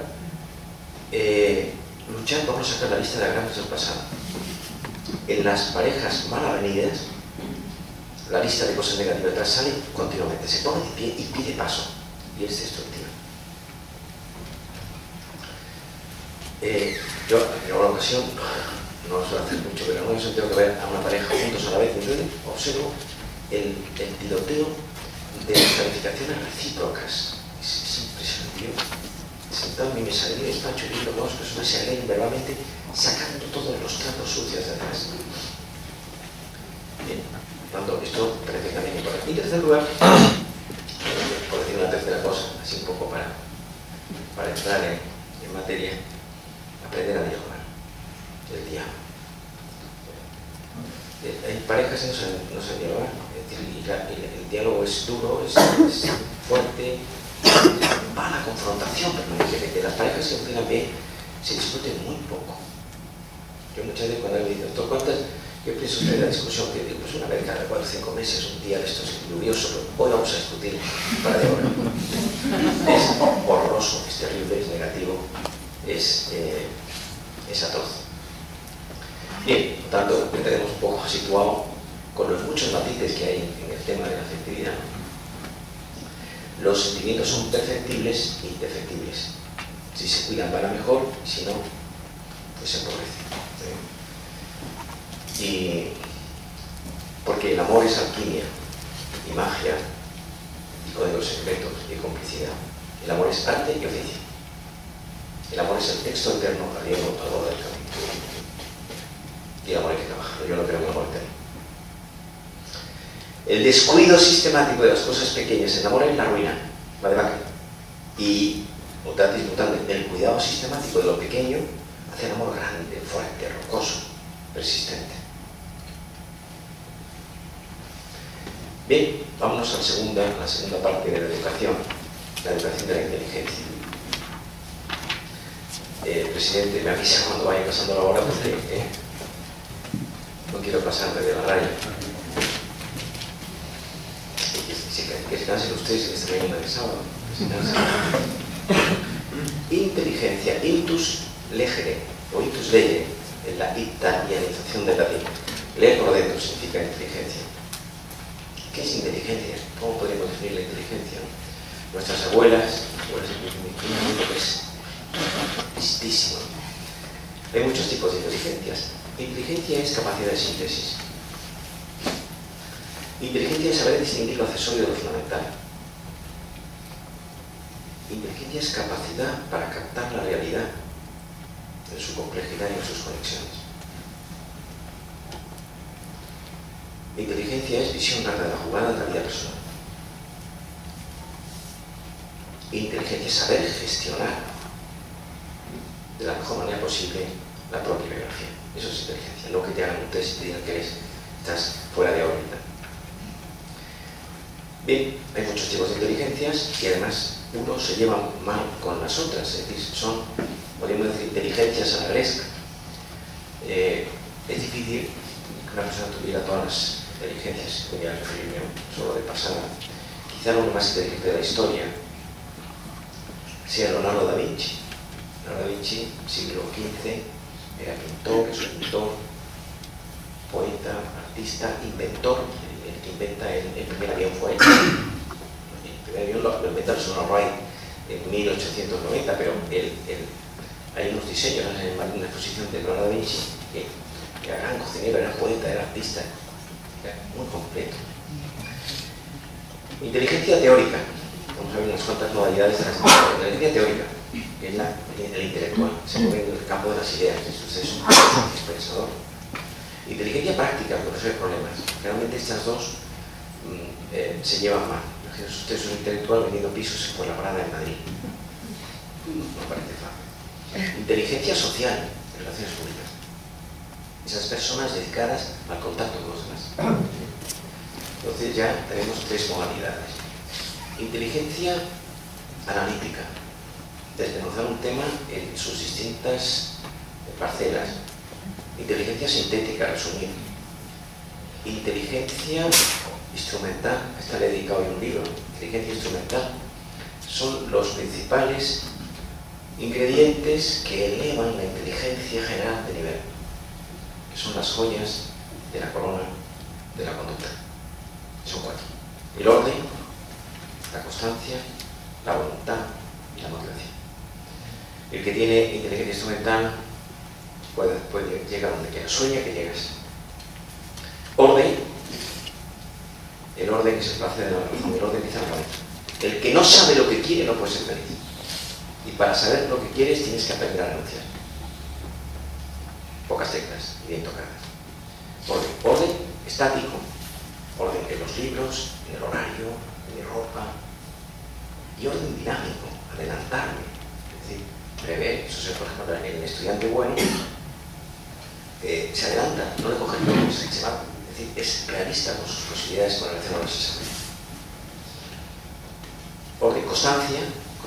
luchar por no sacar la lista de agravios del pasado. En las parejas mal avenidas, la lista de cosas negativas sale continuamente, se pone de pie y pide paso. Y es destructiva. Yo, en alguna ocasión, no lo suelo hacer mucho, pero en una ocasión tengo que ver a una pareja juntos a la vez y observo el tiroteo de las calificaciones recíprocas. Es impresionante. Yo, sentado en mi mesa de mi despacho, viendo que dos personas se agregan verbalmente, sacando todos los trapos sucios de atrás. Bien, cuando esto parece también importante. Y en tercer lugar, por decir una tercera cosa, así un poco para entrar en materia, aprender a dialogar, el diálogo. Hay parejas que no saben dialogar, el diálogo es duro, es fuerte, va a la confrontación permanentemente. Las parejas que funcionan bien se discuten muy poco. Yo muchas veces cuando alguien dice, doctor, ¿qué piensa usted de la discusión? Que digo, pues una vez cada 4 o 5 meses, un día de estos lluviosos, hoy vamos a discutir para de ahora. Es horroroso, es terrible, es negativo, es atroz. Bien, por tanto, tenemos un poco situado con los muchos matices que hay en el tema de la afectividad. Los sentimientos son perfectibles e indefectibles. Si se cuidan van a mejor, y si no, pues se empobrecen. Y porque el amor es alquimia y magia y códigos secretos y complicidad. El amor es arte y oficio. El amor es el texto eterno arriero al borde del camino. Y el amor hay que trabajarlo. Yo no creo en el amor eterno. El descuido sistemático de las cosas pequeñas, el amor es la ruina, la debacle. Y mutatis mutandis, el cuidado sistemático de lo pequeño hace el amor grande, fuerte, rocoso, persistente. Bien, vámonos a la segunda parte de la educación de la inteligencia. Presidente, me avisa cuando vaya pasando la hora porque no quiero pasarme de la raya. Que se cansen ustedes en esta mañana de sábado. Inteligencia, intus legere o intus legere, en la italianización del latín. Leer por dentro significa inteligencia. ¿Qué es inteligencia? ¿Cómo podemos definir la inteligencia? Nuestras abuelas es listísimo. Hay muchos tipos de inteligencias. Inteligencia es capacidad de síntesis. Inteligencia es saber distinguir lo accesorio de lo fundamental. Inteligencia es capacidad para captar la realidad en su complejidad y en sus conexiones. Inteligencia es visión larga de la jugada de la vida personal. Inteligencia es saber gestionar de la mejor manera posible la propia biografía. Eso es inteligencia, no que te hagan un test y te digan que estás fuera de órbita. Bien, hay muchos tipos de inteligencias y además unos se llevan mal con las otras, es decir, son, podríamos decir, inteligencias anagrescas. Es difícil que una persona tuviera todas las inteligencias, voy a referirme solo de pasada. Quizá lo más inteligente de la historia sea Leonardo da Vinci. Leonardo da Vinci, siglo XV, era pintor, escultor, poeta, artista, inventor. El que inventa el primer avión fue él. El primer avión lo inventa el Sonor Wright en 1890, pero hay unos diseños en una exposición de Leonardo da Vinci que era gran cocinero, era poeta, era artista, era muy completo. Inteligencia teórica. Vamos a ver unas cuantas modalidades de la inteligencia teórica, que es el intelectual, se mueve en el campo de las ideas, eso es un pensador. Inteligencia práctica, por resolver problemas. Generalmente estas dos se llevan mal. Imagínense usted es un intelectual vendiendo pisos por la parada en Madrid. No parece fácil. Inteligencia social en relaciones públicas. Esas personas dedicadas al contacto con los demás. Entonces ya tenemos tres modalidades. Inteligencia analítica, desmenuzar un tema en sus distintas parcelas. Inteligencia sintética, resumir. Inteligencia instrumental, a esta le he dedicado hoy un libro. Inteligencia instrumental son los principales ingredientes que elevan la inteligencia general de nivel, que son las joyas de la corona de la conducta. Son cuatro: el orden, la constancia, la voluntad y la motivación. El que tiene inteligencia instrumental puede llegar donde quiera, sueña que llegas. Orden, el orden es el placer de la razón, el orden empieza en la cabeza. El que no sabe lo que quiere no puede ser feliz. Y para saber lo que quieres tienes que aprender a renunciar. Pocas teclas y bien tocadas. Orden estático, orden en los libros, en el horario, en mi ropa. Y orden dinámico, adelantarme. Es decir, prever. Eso es, por ejemplo, el estudiante bueno se adelanta, no le coge el tiempo, se va. Es decir, es realista con sus posibilidades con relación a los exámenes. Orden, constancia,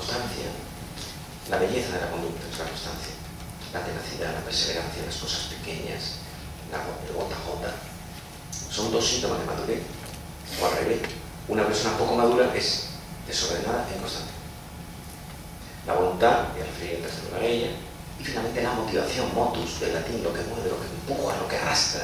la belleza de la conducta es la constancia, la tenacidad, la perseverancia en las cosas pequeñas, el gota a gota. Son dos síntomas de madurez, o al revés. Una persona poco madura es desordenada e inconstante. La voluntad, y al referir en tercer lugar a ella, y finalmente la motivación, motus, del latín, lo que mueve, lo que empuja, lo que arrastra.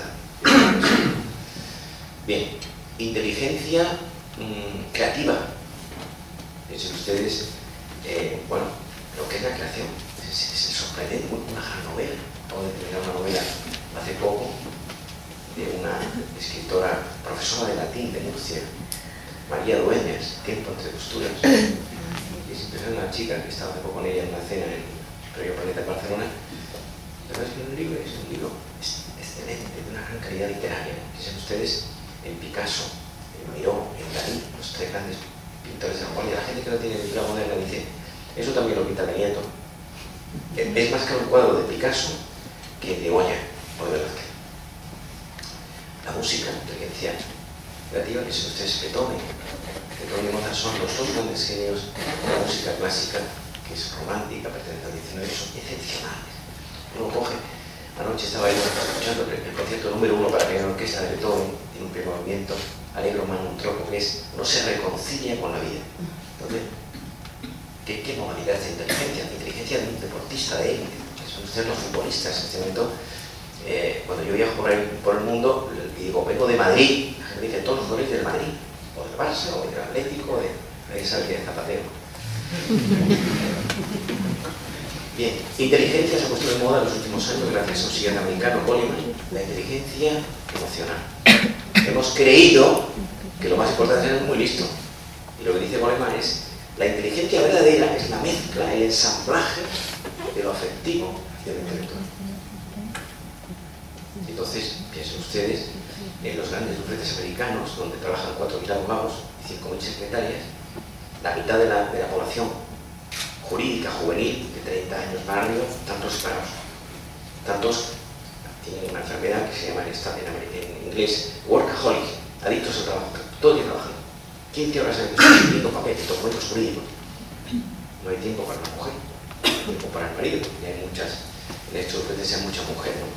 Bien, inteligencia creativa. Piensen ustedes, bueno, lo que es la creación. Es sorprendente, una gran novela. Acabo de terminar una novela hace poco de una escritora, profesora de latín de Murcia, María Dueñas, Tiempo entre costuras. Es impresionante, una chica que estaba hace poco con ella en una cena en el Río Planeta de Barcelona. La verdad es que es un libro excelente, de una gran calidad literaria. Piensen ustedes en Picasso, en Miró, en Dalí, los tres grandes pintores de la vanguardia. La gente que no tiene lectura moderna dice, eso también lo pinta Benito. Es más caro un cuadro de Picasso que de Goya o de Velázquez. La música, inteligencia creativa, que si ustedes Beethoven y Mozart son los dos grandes genios de la música clásica, que es romántica, pertenece al 19, son excepcionales. Uno coge, anoche estaba yo escuchando el concierto número 1 para piano orquesta de Beethoven, tiene un primer movimiento, Allegro man un troppo, que es, no se reconcilia con la vida. Entonces, ¿qué modalidad de inteligencia? Inteligencia de un deportista de élite, que son ustedes los futbolistas en este momento. Cuando yo viajo por el mundo y digo, vengo de Madrid, la gente dice, todos los jugadores del Madrid, o del Barça, o del Atlético, de esa de Zapatero. Bien, inteligencia se ha puesto de moda en los últimos años gracias a un psiquiatra americano, Goleman, la inteligencia emocional. Hemos creído que lo más importante es ser muy listo. Y lo que dice Goleman es, la inteligencia verdadera es la mezcla, el ensamblaje de lo afectivo y de lo intelectual. Entonces, piensen ustedes en los grandes bufetes americanos, donde trabajan 4.000 abogados y 5.000 secretarias, la mitad de la población jurídica juvenil de 30 años para arriba, tantos separados. Tantos tienen una enfermedad que se llama en inglés workaholic, adictos al trabajo, todo el día trabajando. 15 horas al día escribiendo papeles, documentos jurídicos. No hay tiempo para la mujer, no hay tiempo para el marido, y hay muchas, en estos bufetes hay mucha mujer, ¿no?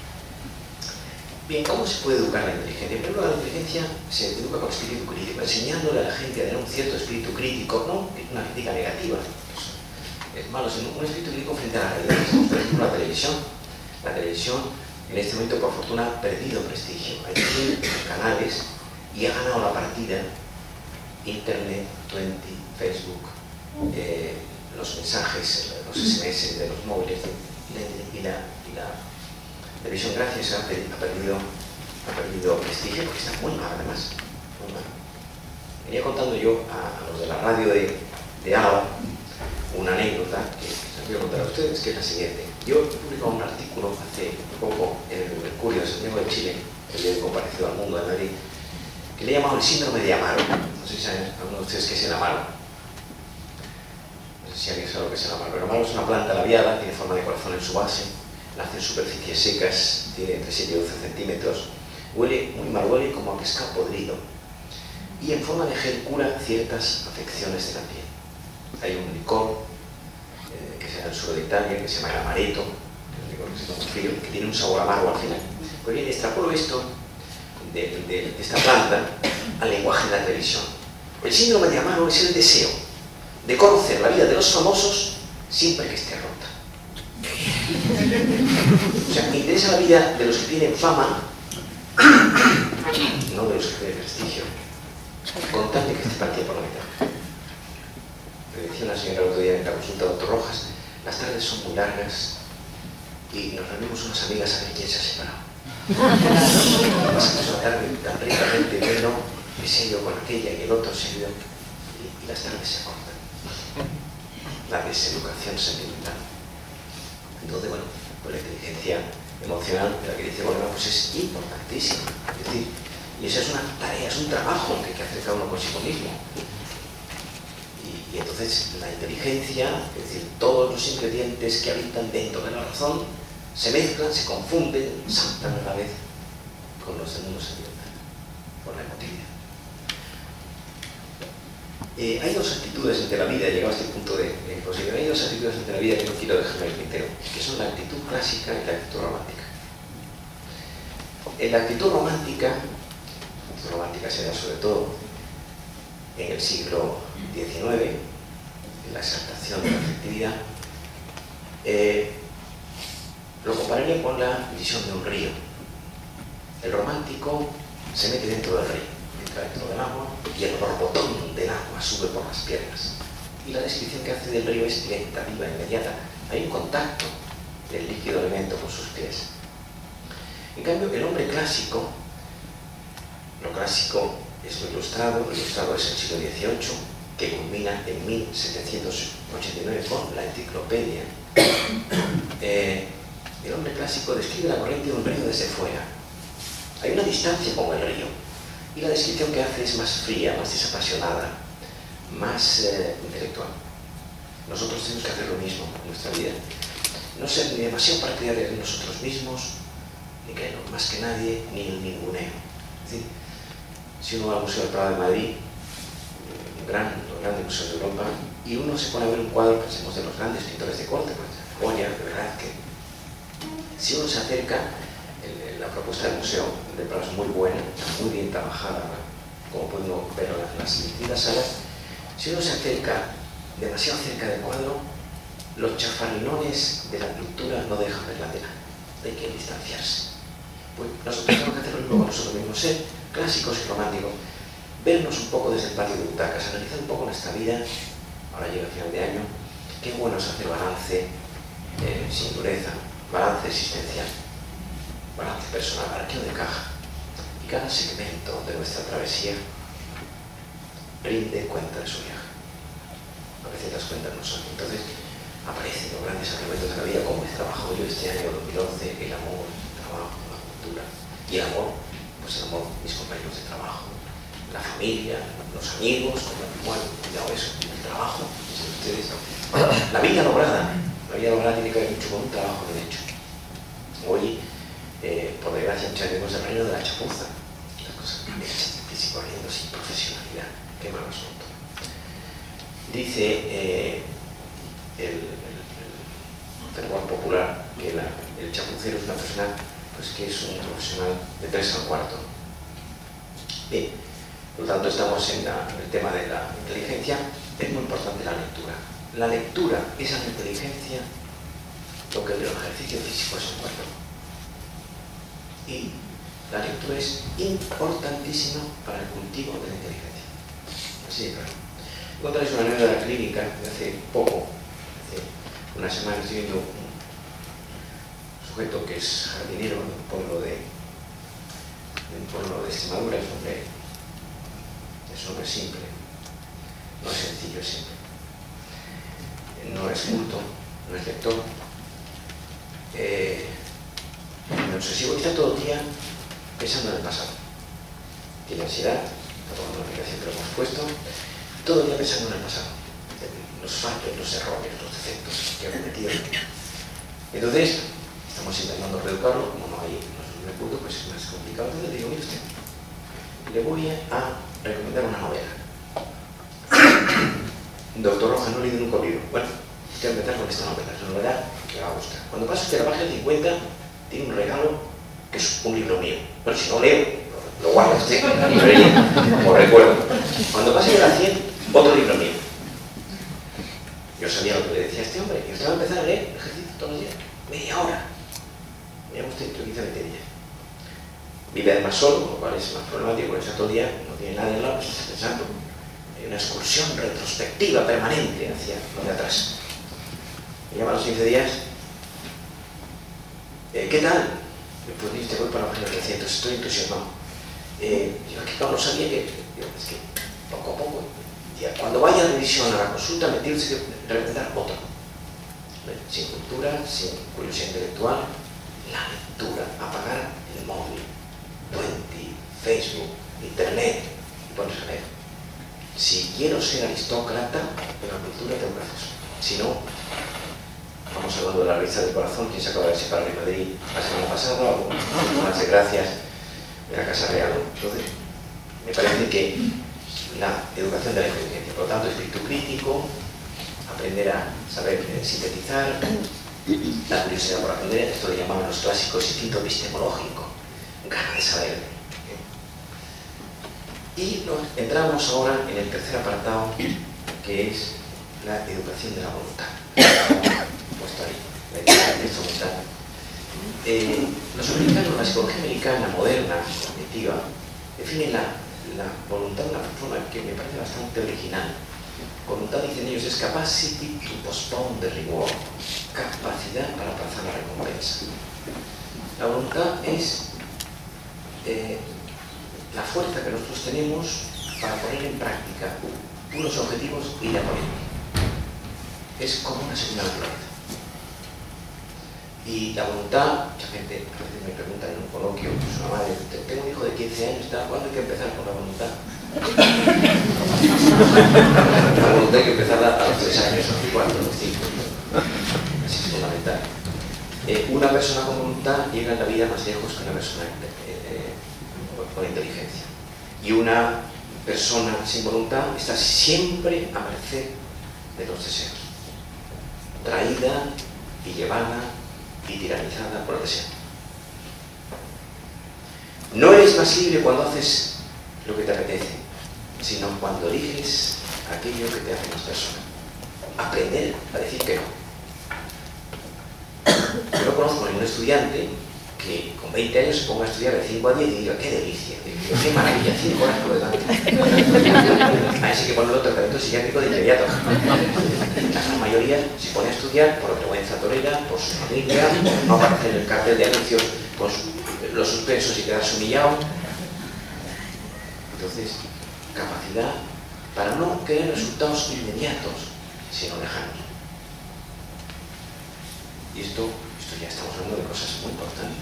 Bien, ¿cómo se puede educar la inteligencia? Primero, la inteligencia se educa con espíritu crítico, enseñándole a la gente a tener un cierto espíritu crítico, no una crítica negativa, es malo, sino un espíritu crítico frente a la realidad. Por ejemplo, la televisión. La televisión, en este momento, por fortuna, ha perdido prestigio. Hay 100 canales y ha ganado la partida Internet, 20, Facebook, los mensajes, los SMS de los móviles y la televisión, gracias, ha perdido prestigio porque está muy mal, además. Muy mal. Venía contando yo a los de la radio de Álava una anécdota que les voy a contar a ustedes, que es la siguiente. Yo he publicado un artículo hace poco en el Mercurio de Santiago de Chile, el día de comparecido al mundo de Madrid, que le he llamado el síndrome de Amaro. No sé si saben algunos de ustedes qué es el Amaro. sé si alguien sabe lo que es el amaro. El amaro es una planta labiada, tiene forma de corazón en su base, nace en superficies secas, tiene entre 7 y 12 centímetros, huele muy mal, huele como a pescado podrido y en forma de gel cura ciertas afecciones de la piel. Hay un licor que se da en el sur de Italia, que se llama el amaretto, que se toma frío, que tiene un sabor amargo al final. Pues bien, extrapolo esto de esta planta al lenguaje de la televisión. El síndrome de Amaro es el deseo de conocer la vida de los famosos siempre que esté rota. O sea, me interesa la vida de los que tienen fama, no de los que tienen prestigio, con tal de que esté partida por la mitad. Me decía una señora el otro día en la consulta, doctor Rojas, las tardes son muy largas y nos reunimos unas amigas a ver quién se ha separado. Pasamos una tarde tan ricamente bueno, que se ha ido con aquella y el otro se ha ido, y las tardes se cortan. La deseducación sentimental. Entonces, bueno, pues la inteligencia emocional de la que dice Goleman, pues es importantísima. Es decir, y esa es una tarea, es un trabajo que hay que hacer cada uno consigo mismo. Y entonces la inteligencia, es decir, todos los ingredientes que habitan dentro de la razón, se mezclan, se confunden, saltan a la vez con los del mundo sentimental, con la emotividad. Hay dos actitudes ante la vida, llegado a este punto de imposible, hay dos actitudes ante la vida que no quiero dejarme el tintero, que son la actitud clásica y la actitud romántica. La actitud romántica se da sobre todo en el siglo XIX, en la exaltación de la afectividad. Lo compararía con la visión de un río. El romántico se mete dentro del río, entra dentro del agua y el borbotón del agua sube por las piernas. Y la descripción que hace del río es lenta, viva, inmediata. Hay un contacto del líquido elemento con sus pies. En cambio, el hombre clásico, lo clásico es lo ilustrado es el siglo XVIII, que culmina en 1789 con la enciclopedia. El hombre clásico describe la corriente de un río desde fuera. Hay una distancia con el río y la descripción que hace es más fría, más desapasionada, más intelectual. Nosotros tenemos que hacer lo mismo en nuestra vida. No ser ni demasiado partidarios de nosotros mismos, ni creernos más que nadie, ni el ninguneo. Es decir, si uno va al Museo del Prado de Madrid, los grandes museos de Europa, y uno se pone a ver un cuadro, pensemos de los grandes pintores de corte, pues, Goya, de verdad que si uno se acerca, la propuesta del Museo del Prado es muy buena, muy bien trabajada, como podemos ver en las distintas salas. Si uno se acerca demasiado cerca del cuadro, los chafarrinones de la pintura no dejan ver la tela, hay que distanciarse. Pues nosotros tenemos que hacer lo mismo con nosotros mismos, ser clásicos y románticos, vernos un poco desde el patio de butacas, analizar un poco nuestra vida. Ahora llega el final de año, qué bueno es hacer balance sin dureza, balance existencial, balance personal, arqueo de caja, y cada segmento de nuestra travesía rinde cuenta de su viaje. A veces las cuentas no son. Entonces aparecen los grandes argumentos de la vida, como he trabajado yo este año 2011, el amor, el trabajo, la cultura, y el amor, pues el amor, mis compañeros de trabajo, la familia, los amigos, bueno, cuidado eso, el trabajo, ustedes, la vida lograda tiene que ver mucho con un trabajo bien hecho. Hoy, por desgracia, muchas veces el reino de la chapuza, las cosas bien hechas, corriendo sin profesionalidad, qué mal asunto. Dice el fervor popular que el chapucero es una persona pues, que es un profesional de 3 al cuarto. Bien, por lo tanto estamos en el tema de la inteligencia. Es muy importante la lectura. La lectura es a la inteligencia lo que el ejercicio físico es un cuerpo. Y la lectura es importantísima para el cultivo de la inteligencia. Así de claro. Encontráis una anécdota clínica de hace poco, hace una semana, estoy viendo un sujeto que es jardinero de un pueblo de Extremadura. Es un hombre simple, no es sencillo, es simple, no es culto, no es lector, no obsesivo, está todo el día pensando en el pasado. Tiene ansiedad, está tomando una aplicación que lo hemos puesto, todo el día pensando en el pasado. los fallos, los errores, los defectos que ha cometido. Entonces, estamos intentando reeducarlo, como no hay no pudo, pues es más complicado. Entonces le digo, mire usted, le voy a recomendar una novela. Doctor Roja, no he leído nunca un libro. Bueno, voy a empezar con esta novela, es una novela que le va a gustar. Cuando pasa usted a la página 50, tiene un regalo que es un libro mío. Bueno, si no leo, lo guarda usted en la librería, como recuerdo. Cuando pase de la 100, otro libro mío. Yo sabía lo que le decía a este hombre, y usted va a empezar a leer ejercicio todos los días, media hora. Me llama usted 15 20 días. Vive además solo, con lo cual es más problemático, porque está todo el día, no tiene nadie al lado, pues está pensando. Hay una excursión retrospectiva permanente hacia lo de atrás. Me llama a los 15 días. ¿Qué tal? Pues dice, voy para la página 300, estoy entusiasmado. Yo aquí no sabía que, es que poco a poco, cuando vaya a revisión a la consulta, me tienes que recomendar otro. Sin cultura, sin curiosidad intelectual, la lectura, apagar el móvil, 20, Facebook, Internet, y ponerse a leer. Si quiero ser aristócrata en la cultura, tengo que hacer eso. Si no, vamos hablando de la risa del corazón, quien se acaba de separar de Madrid la semana pasada, o más de gracias de la Casa Real. Entonces, me parece que la educación de la inteligencia, por lo tanto, espíritu crítico, aprender a saber sintetizar, la curiosidad por aprender, esto lo llamaban los clásicos instinto epistemológico, ganas de saber. Y entramos ahora en el tercer apartado, que es la educación de la voluntad. Puesto ahí, la educación mental. Los americanos, la psicología americana moderna, cognitiva, definen la voluntad de una persona que me parece bastante original. Voluntad, dicen ellos, es capacity to postpone the reward, capacidad para aplazar la recompensa. La voluntad es la fuerza que nosotros tenemos para poner en práctica unos objetivos y ya por ellos. Es como una segunda naturaleza. Y la voluntad, mucha gente a veces me pregunta en un coloquio, pues una madre, tengo un hijo de 15 años, ¿cuándo hay que empezar con la voluntad? La voluntad hay que empezar a los 3 años, a los 4, a los 5. Así es fundamental. Una persona con voluntad llega en la vida más lejos que una persona con inteligencia. Y una persona sin voluntad está siempre a merced de los deseos, traída y llevada y tiranizada por el deseo. No eres más libre cuando haces lo que te apetece, sino cuando eliges aquello que te hace más persona. Aprender a decir que no. Yo no conozco a ningún estudiante que con 20 años se ponga a estudiar de 5 a 10 y diga, qué delicia, qué maravilla, 5 horas por delante. Así que ponerlo tratamiento psiquiátrico de inmediato. La gran mayoría se pone a estudiar por vergüenza torera, por su familia, no aparecer en el cartel de anuncios con los suspensos y quedarse humillado. Entonces, capacidad para no querer resultados inmediatos, sino lejanos. Y esto ya estamos hablando de cosas muy importantes.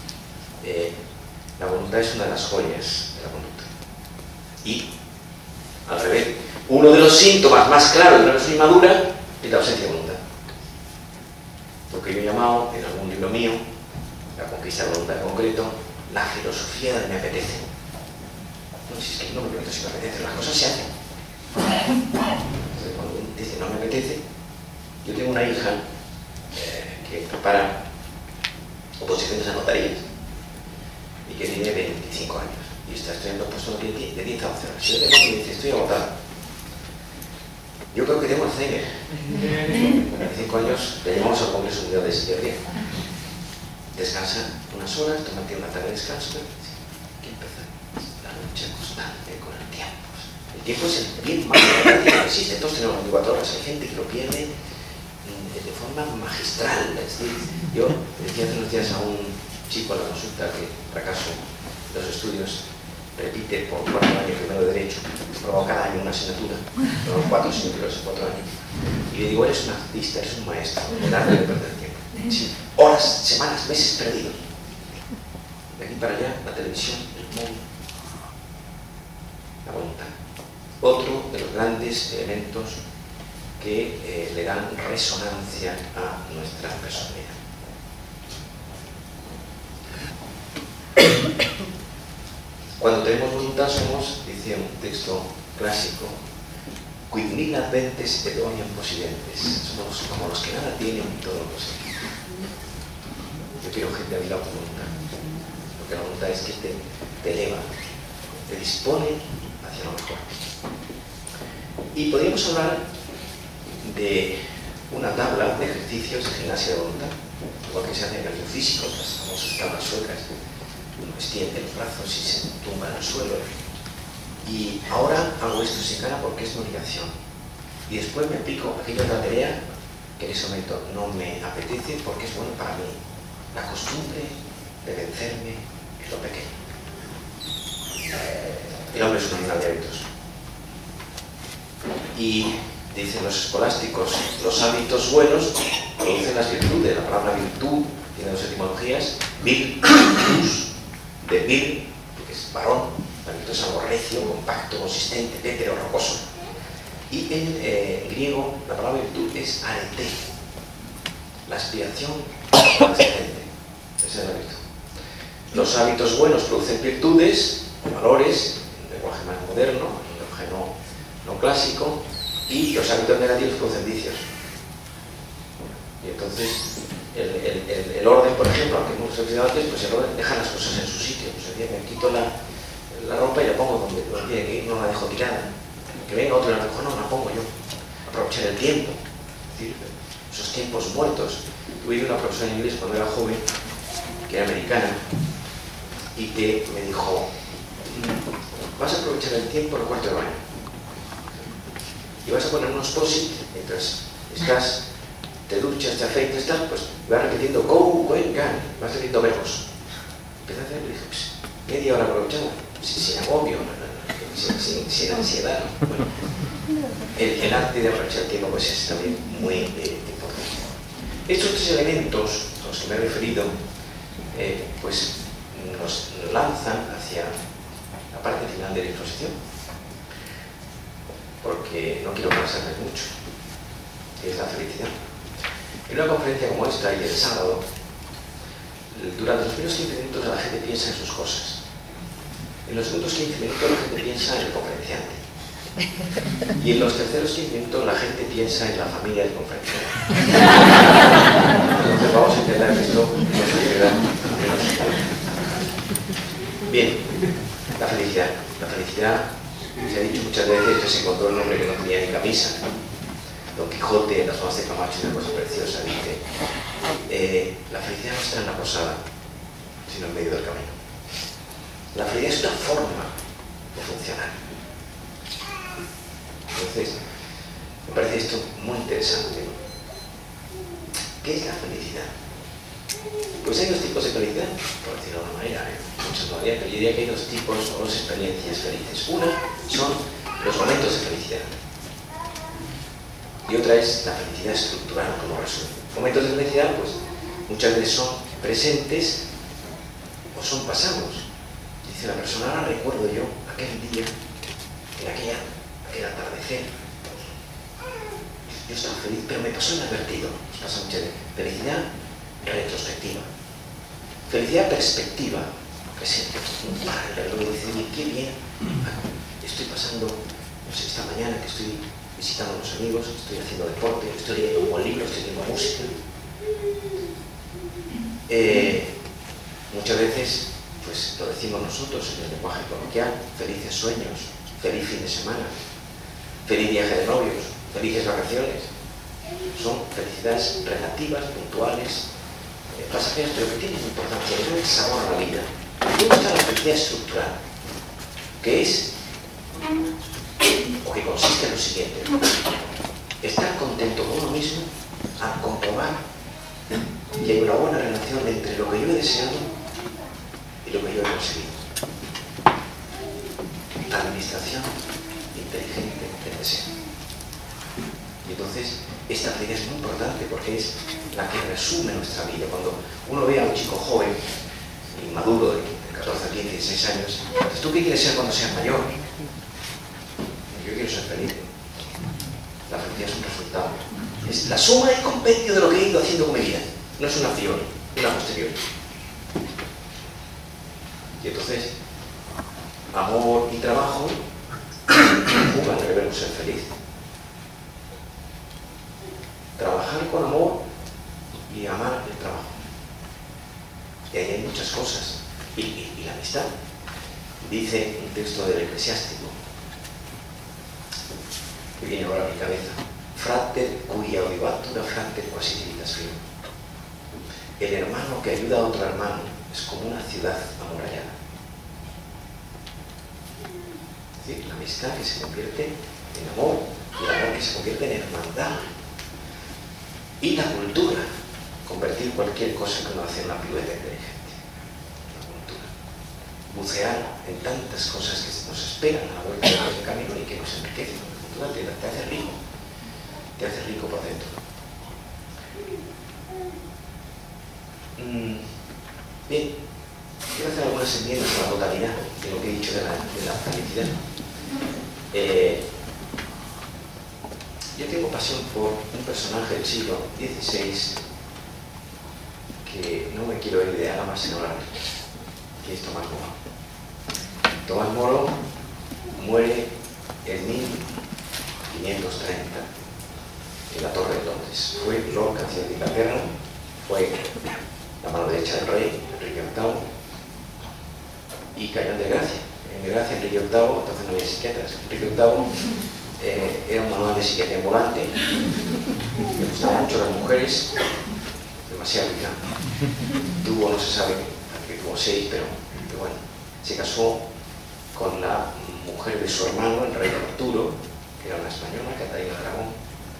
La voluntad es una de las joyas de la conducta. Y, al revés, uno de los síntomas más claros de una persona inmadura es la ausencia de voluntad. Lo que yo he llamado, en algún libro mío, La conquista de la voluntad en concreto, la filosofía del me apetece. No, si es que no me pregunto si me apetece, las cosas se hacen. Entonces, cuando uno dice no me apetece, yo tengo una hija que prepara oposiciones a notarías y que tiene 25 años y está estudiando puesto de 10 a 11 horas. Yo le tengo que decir, estoy agotado. Yo creo que tengo Alzheimer. Con 25 años le llamamos al Congreso Mundial de Psiquiatría. Descansa unas horas, tómate una tarde de descanso. Hay que empezar la lucha constante con el tiempo. El tiempo es el bien más importante que existe. Todos tenemos 24 horas. Hay gente que lo pierde de forma magistral. Es decir, yo decía hace unos días a un chico a la consulta que fracaso de los estudios, repite por 4 años primero de Derecho, probó cada año una asignatura, no 4 asignaturas en 4 años, y le digo, eres un artista, eres un maestro, el arte de perder tiempo. Sí, horas, semanas, meses perdidos. De aquí para allá, la televisión, el móvil, la voluntad. Otro de los grandes elementos que le dan resonancia a nuestra personalidad. Cuando tenemos voluntad somos, dice un texto clásico, quid nihil adventes et omnium possidentes. Somos como los que nada tienen y todo lo poseen. Yo quiero gente a mi lado con voluntad, porque la voluntad es que te eleva, te dispone hacia lo mejor. Y podríamos hablar de una tabla de ejercicios de gimnasia de voluntad, igual que se hace en ejercicios físicos, las famosas tablas suecas. Uno extiende los brazos y se tumba en el suelo. Y ahora hago esto sin cara porque es mi obligación. Y después me aplico aquella otra tarea que en ese momento no me apetece porque es bueno para mí. La costumbre de vencerme en lo pequeño. El hombre es un animal de hábitos. Y dicen los escolásticos, los hábitos buenos producen las virtudes. La palabra virtud tiene dos etimologías: virtus, de vir, que es varón, la virtud es algo recio, compacto, consistente, pétreo, rocoso. Y en griego la palabra virtud es arete, la aspiración ascendente. Esa es la virtud. Los hábitos buenos producen virtudes, valores, en lenguaje más moderno, en lenguaje no clásico, y los hábitos negativos producen vicios. Y entonces el orden, por ejemplo, aunque hemos estudiado antes, pues el orden deja las cosas en su sitio. Pues el día me quito la ropa y la pongo donde tiene que ir, no la dejo tirada. Que venga otro y la recojo, no, la pongo yo. Aprovechar el tiempo. Es decir, esos tiempos muertos. Tuve una profesora de inglés cuando era joven, que era americana, y que me dijo: vas a aprovechar el tiempo en el cuarto de baño. Y vas a poner unos post-it mientras estás, te duchas, te afeitas, pues vas repitiendo go, when, can, vas repitiendo verbos. Empecé a hacerlo y dije, pues, media hora aprovechada, sin agobio, sin ansiedad. Bueno, el arte de aprovechar el tiempo pues es también muy importante. Estos tres elementos a los que me he referido pues nos lanzan hacia la parte final de la exposición, porque no quiero cansarme mucho, que es la felicidad. En una conferencia como esta y el sábado, durante los primeros 15 minutos la gente piensa en sus cosas. En los segundos 15 minutos la gente piensa en el conferenciante. Y en los terceros 15 minutos la gente piensa en la familia del conferenciante. Entonces vamos a intentar que esto nos ayude menos. Bien, la felicidad. La felicidad, se ha dicho muchas veces, que se encontró un hombre que no tenía ni camisa. Don Quijote, en las Bodas de Camacho, una cosa preciosa, dice: la felicidad no está en la posada, sino en medio del camino. La felicidad es una forma de funcionar. Entonces, me parece esto muy interesante. ¿Qué es la felicidad? Pues hay dos tipos de felicidad, por decirlo de alguna manera, muchas modalidades, pero yo diría que hay dos tipos o dos experiencias felices. Una son los momentos de felicidad. Y otra es la felicidad estructural, como resumen. Momentos de felicidad, pues, muchas veces son presentes o son pasados. Dice la persona: ahora recuerdo yo aquel día, en aquel atardecer. Yo estaba feliz, pero me pasó inadvertido. Nos pasa muchas veces. Felicidad retrospectiva. Felicidad perspectiva. Presente. Para el reloj y decir: qué bien, estoy pasando, no sé, esta mañana que estoy visitando a los amigos, estoy haciendo deporte, estoy leyendo un buen libro, estoy leyendo música. Muchas veces, pues lo decimos nosotros en el lenguaje coloquial: felices sueños, feliz fin de semana, feliz viaje de novios, felices vacaciones. Son felicidades relativas, puntuales, pasajeras, pero que tienen importancia, que dan sabor a la vida. Luego está la felicidad estructural, que es, o que consiste en lo siguiente: estar contento con uno mismo al comprobar que hay una buena relación entre lo que yo he deseado y lo que yo he conseguido. Administración inteligente del deseo. Y entonces esta felicidad es muy importante porque es la que resume nuestra vida. Cuando uno ve a un chico joven, inmaduro, de 14, 15, 16 años, entonces, ¿tú qué quieres ser cuando seas mayor? Yo quiero ser feliz. La felicidad consecuencia, es un resultado. Es la suma y compendio de lo que he ido haciendo con mi vida. No es una priori, una posteriori. Y entonces, amor y trabajo jugan, debemos ser felices. Trabajar con amor y amar el trabajo. Y ahí hay muchas cosas. Y la amistad. Dice un texto del Eclesiástico, que viene ahora a mi cabeza: frater cuia vivatura frater quasi civitas fium. El hermano que ayuda a otro hermano es como una ciudad amurallada. Es decir, la amistad que se convierte en amor, y el amor que se convierte en hermandad. Y la cultura, convertir cualquier cosa que uno hace en una pirueta inteligente. La cultura. Bucear en tantas cosas que nos esperan a la vuelta del camino y que nos enriquecen. La cultura te hace rico. Te hace rico por dentro. Bien, quiero hacer algunas enmiendas a la totalidad de lo que he dicho de la felicidad. Yo tengo pasión por un personaje del siglo XVI que no me quiero ir de Alhama sin hablar, que es Tomás Moro. Tomás Moro muere en 1530 en la Torre de Londres. Fue Lord Canciller de Inglaterra, fue la mano derecha del rey, Enrique VIII, y cayó en desgracia. En desgracia, Enrique VIII, entonces no había psiquiatras. Enrique VIII era un manual de psiquiatría ambulante, le gustaban mucho las mujeres, demasiado quizá. Tuvo, no se sabe, que tuvo 6, pero bueno, se casó con la mujer de su hermano, el rey Arturo, que era una española, Catalina de Aragón,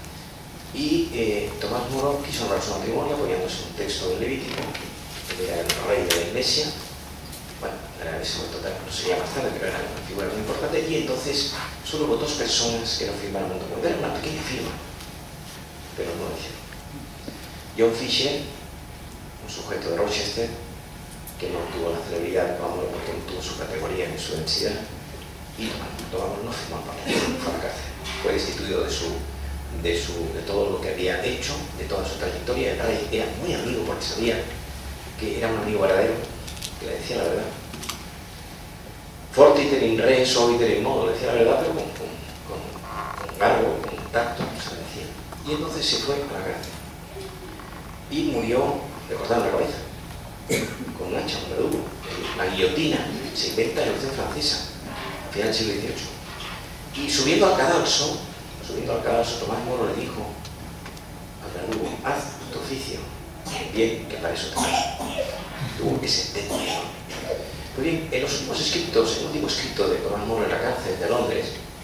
y Tomás Moro quiso honrar su matrimonio apoyándose en un texto del Levítico, que era el rey de la iglesia. Bueno, en ese momento no sería más tarde, pero era una figura muy importante, y entonces solo hubo 2 personas que no firmaron un documento. Era una pequeña firma, pero no lo hicieron. John Fisher, un sujeto de Rochester, que no tuvo la celebridad, vamos, porque no tuvo su categoría ni su densidad, y Tomás no firmó para la cárcel. Fue destituido de todo lo que había hecho, de toda su trayectoria. El rey era muy amigo porque sabía que era un amigo verdadero, que le decía la verdad. Fortiter in re, soliter in modo, le decía la verdad, pero con garbo, con tacto, se le decía. Y entonces se fue a la cárcel. Y murió, le cortaron la cabeza, con un hacha, un verdugo. La guillotina se inventa en la Revolución Francesa, a final del siglo XVIII. Y subiendo al cadalso, Tomás Moro le dijo al verdugo: haz tu oficio, bien, que para eso te pago. Tuvo ese sentencia. Muy bien, en los últimos escritos, el último escrito de Tomás Moro en la cárcel de Londres,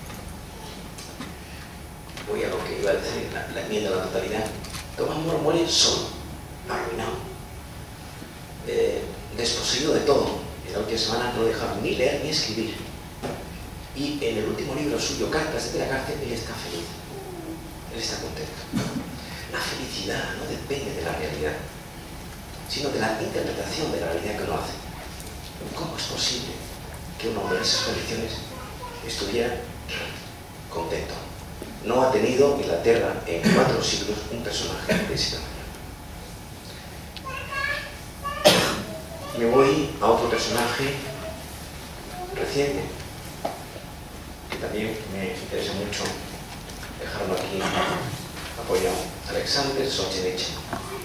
voy a lo que iba a decir, la enmienda de la totalidad. Tomás Moro muere solo, arruinado, desposeído de todo. En la última semana no dejaron ni leer ni escribir. Y en el último libro suyo, Cartas desde la cárcel, él está feliz, él está contento. La felicidad no depende de la realidad, sino de la interpretación de la realidad que uno hace. ¿Cómo es posible que un hombre en esas condiciones estuviera contento? No ha tenido Inglaterra en 4 siglos un personaje de ese tamaño. Me voy a otro personaje reciente, que también me interesa mucho dejarlo aquí apoyado. Alexander Solzhenitsyn.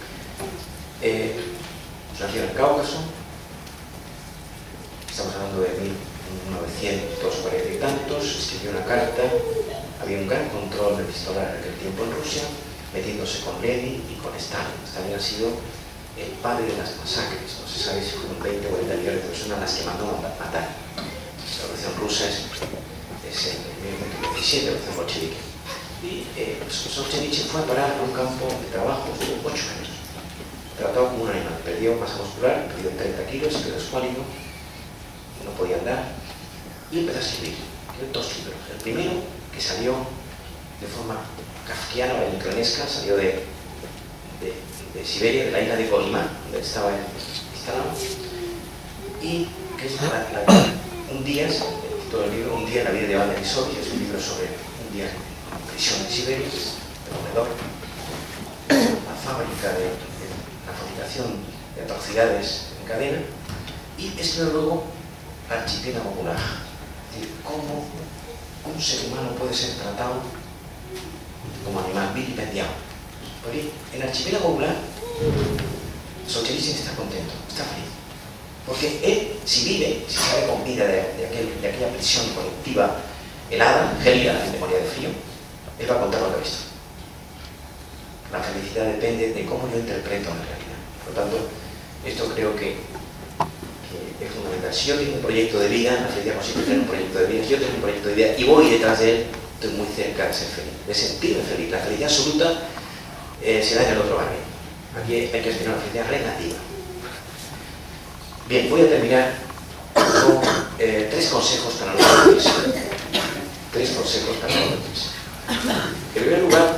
Nació en el Cáucaso, estamos hablando de 1940 y tantos, escribió una carta, había un gran control epistolar en aquel tiempo en Rusia, metiéndose con Lenin y con Stalin. Stalin ha sido el padre de las masacres, no se sabe si fueron 20 o 40 millones de personas las que mandó a matar. La revolución rusa es en 1917, la revolución bolchevique. Y Solzhenitsyn fue a parar a un campo de trabajo, estuvo 8 años. Tratado como un animal, perdió masa muscular, perdió 30 kilos, quedó escuálido, no podía andar, y empezó a escribir. Escribió 2 libros. El primero, que salió de forma kafkiana, valentronesca, salió de Siberia, de la isla de Colima, donde estaba instalado, y que es un día, todo el libro, un día en la vida de Iván Denisovich, es un libro sobre un día Prisiones Ibéricas, el comedor, la fábrica de la fabricación de atrocidades en cadena, y escribe luego Archipiélago Gulag. Es decir, cómo un ser humano puede ser tratado como animal vilipendiado. Porque en Archipiélago Gulag Solzhenitsyn está contento, está feliz. Porque él, si vive, si sale con vida de aquella prisión colectiva helada, gélida, en memoria de frío, él va a contar lo que ha visto. La felicidad depende de cómo yo interpreto la realidad. Por lo tanto, esto creo que es fundamental. Si yo tengo un proyecto de vida, la felicidad consiste en tener un proyecto de vida. Si yo tengo un proyecto de vida y voy detrás de él, estoy muy cerca de ser feliz, de sentirme feliz. La felicidad absoluta se da en el otro barrio. Aquí hay que tener una felicidad relativa. Bien, voy a terminar con 3 consejos para no dormirse. 3 consejos para no dormirse. En primer lugar,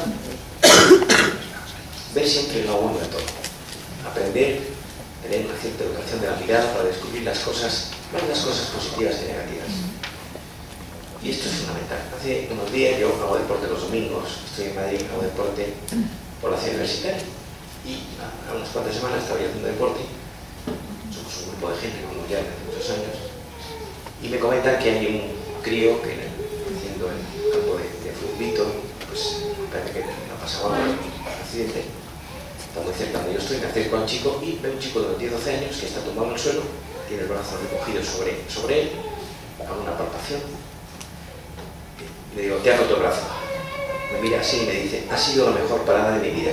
ver siempre lo bueno de todo. Aprender, tener una cierta educación de la mirada para descubrir las cosas, más las cosas positivas que negativas. Y esto es fundamental. Hace unos días yo hago deporte los domingos, estoy en Madrid, hago deporte por la ciudad universitaria. Y a unas cuantas semanas estaba yo haciendo deporte. Somos un grupo de gente como ya hace muchos años. Y me comentan que hay un crío que haciendo el campo de futbolito, pues parece que no pasaba un accidente. Está muy cerca donde yo estoy, me acerco a un chico y veo un chico de 10 o 12 años que está tumbado en el suelo, tiene el brazo recogido sobre él, hago una palpación. Le digo, te has roto el brazo. Me mira así y me dice, ha sido la mejor parada de mi vida.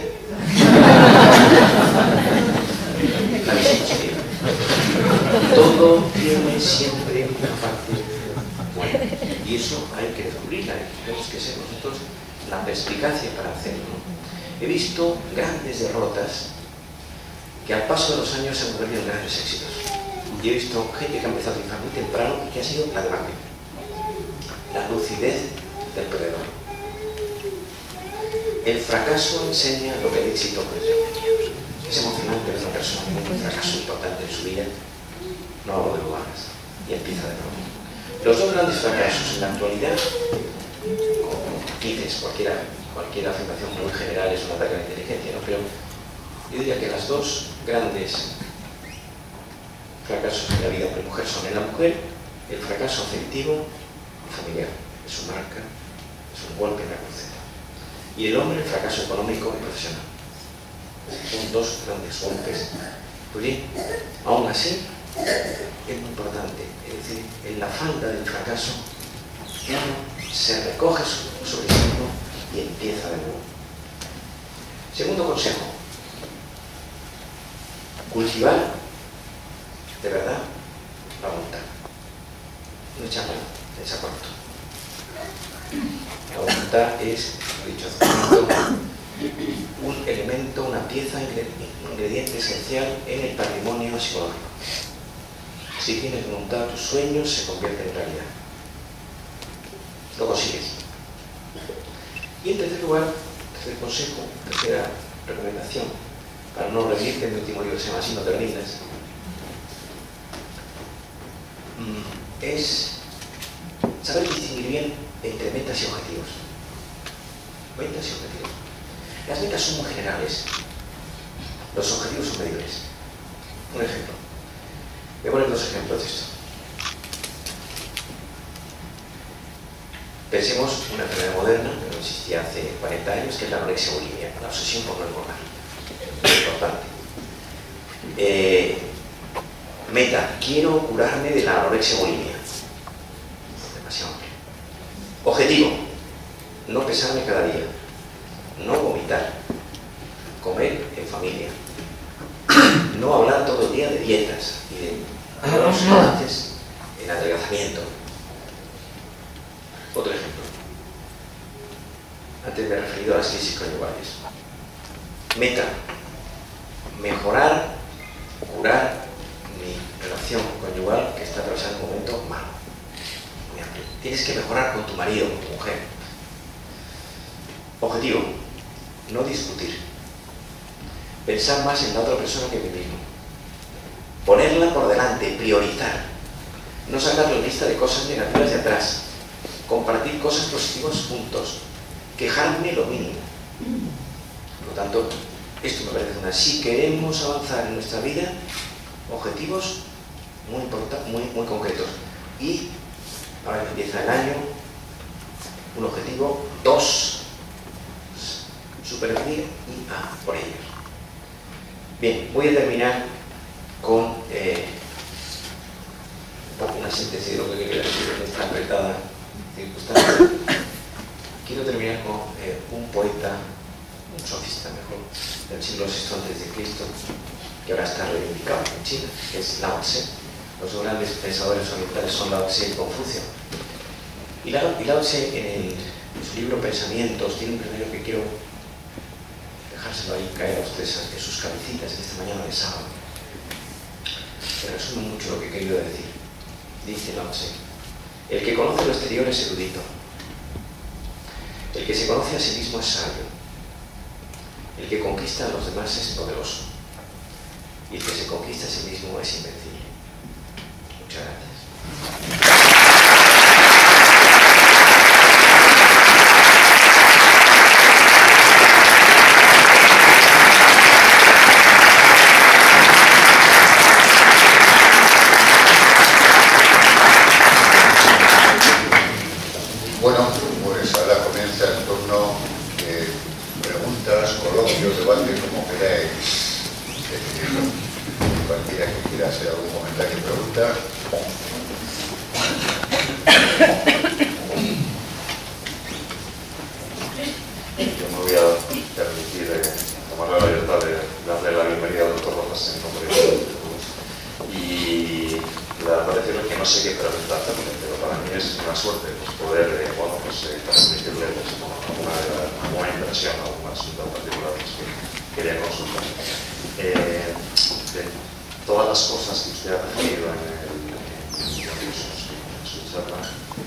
La visión positiva. Todo tiene siempre una parte buena. Y eso hay que descubrirla. Tenemos que ser nosotros la perspicacia para hacerlo, ¿no? He visto grandes derrotas que al paso de los años se han convertido en grandes éxitos. Y he visto gente que ha empezado a triunfar muy temprano y que ha sido la grande. La lucidez del perdedor. El fracaso enseña lo que el éxito enseña. Es emocionante ver a una persona que tiene un fracaso importante en su vida, no hablo de lugares, y empieza de nuevo. Los 2 grandes fracasos en la actualidad, como dices, cualquier afirmación muy general es un ataque a la inteligencia, ¿no? Pero yo diría que las 2 grandes fracasos en la vida de la mujer son en la mujer el fracaso afectivo y familiar, es su marca, es un golpe en la cruceta. Y el hombre, el fracaso económico y profesional. Son 2 grandes golpes. Pues bien, aún así, es muy importante. Es decir, en la falda del fracaso, uno se recoge sobre sí mismo y empieza de nuevo. Segundo consejo. Cultivar, de verdad, la voluntad. No echar mano, echar corto. La voluntad es, como he dicho hace un momento, un elemento, una pieza, un ingrediente esencial en el patrimonio psicológico. Si tienes voluntad, tus sueños se convierten en realidad. Lo consigues. Y en tercer lugar, tercer consejo, tercera recomendación, para no rendirte, en mi último libro se llama Así no te rindas, es saber distinguir bien entre metas y objetivos. Metas y objetivos. Las metas son muy generales, los objetivos son medibles. Un ejemplo. Voy a poner 2 ejemplos de esto. Pensemos una enfermedad moderna que no existía hace 40 años, que es la anorexia bulimia, la obsesión por no engordar. Muy importante. Meta, quiero curarme de la anorexia bulimia. Demasiado amplio. Objetivo, no pesarme cada día, no vomitar, comer en familia, no hablar todo el día de dietas y de los avances en adelgazamiento. Otro ejemplo. Antes me he referido a las crisis conyugales. Meta, mejorar, curar mi relación conyugal que está atravesando un momento malo. Tienes que mejorar con tu marido, con tu mujer. Objetivo, no discutir. Pensar más en la otra persona que en mí mismo. Ponerla por delante, priorizar. No sacar la lista de cosas negativas de atrás. Compartir cosas positivas juntos. quejarme lo mínimo. Por lo tanto, esto me parece fundamental. Si queremos avanzar en nuestra vida, objetivos muy importantes, muy concretos. Y ahora que empieza el año, un objetivo, 2, supervivir y a por ellos. Bien, voy a terminar con una síntesis de lo que quería decir en esta apretada circunstancia. Quiero terminar con un poeta, un sofista mejor, del siglo VI a.C., que ahora está reivindicado en China, que es Lao Tse. Los dos grandes pensadores orientales son Lao Tse y Confucio. Y Lao Tse, en su libro Pensamientos, tiene un primero que quiero dejárselo ahí caer a ustedes en sus cabecitas en esta mañana de sábado. Se resume mucho lo que he querido decir. Dice Lao Tse: el que conoce lo exterior es erudito. El que se conoce a sí mismo es sabio. El que conquista a los demás es poderoso. Y el que se conquista a sí mismo es invencible. Muchas gracias. Bueno, pues ahora comienza el turno de preguntas, coloquios, debate, como queráis decidirlo. Cualquiera que quiera hacer algún comentario o pregunta. Yo me voy a permitir tomar la libertad de darle la bienvenida al doctor Rojas en nombre de todos. Y la verdad es que no sé qué preguntar también, pero para mí es una suerte poder transmitirle alguna impresión, algún asunto particular que quería consultar. De todas las cosas que usted ha referido en su charla,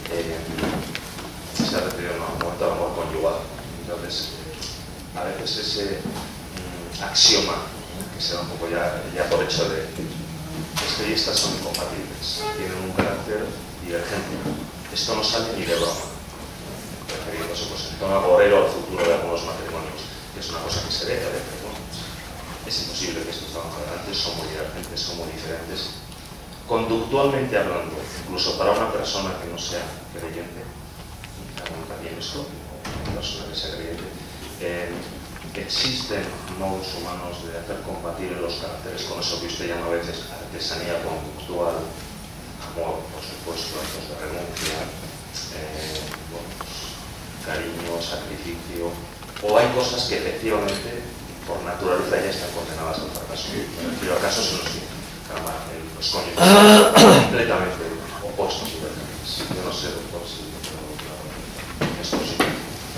se ha referido a un momento de amor conyugal. Entonces, a veces ese axioma que se da un poco ya por hecho de que estas son incompatibles, tienen un carácter divergente. Esto no sale ni de broma, refiriéndose pues, en tono agorero al futuro de algunos matrimonios, que es una cosa que se ve a veces, ¿no? Es imposible que estos vamos adelante, son muy divergentes, son muy diferentes. Conductualmente hablando, incluso para una persona que no sea creyente, también esto, una persona que sea creyente, existen modos humanos de hacer compatibles los caracteres con eso que usted llama a veces artesanía conductual, amor, por supuesto, actos de renuncia, cariño, sacrificio, o hay cosas que efectivamente por naturaleza ya están condenadas al fracaso. Me refiero a casos en los que los cónyuges son completamente opuestos y diferentes. Yo no sé, doctor, si es posible.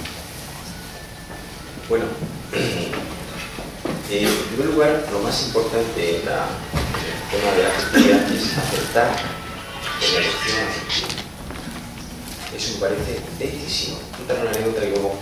Bueno, en primer lugar, lo más importante en el tema de la afectividad es aceptar la elección afectiva. Eso me parece decisivo. Contar una anécdota y luego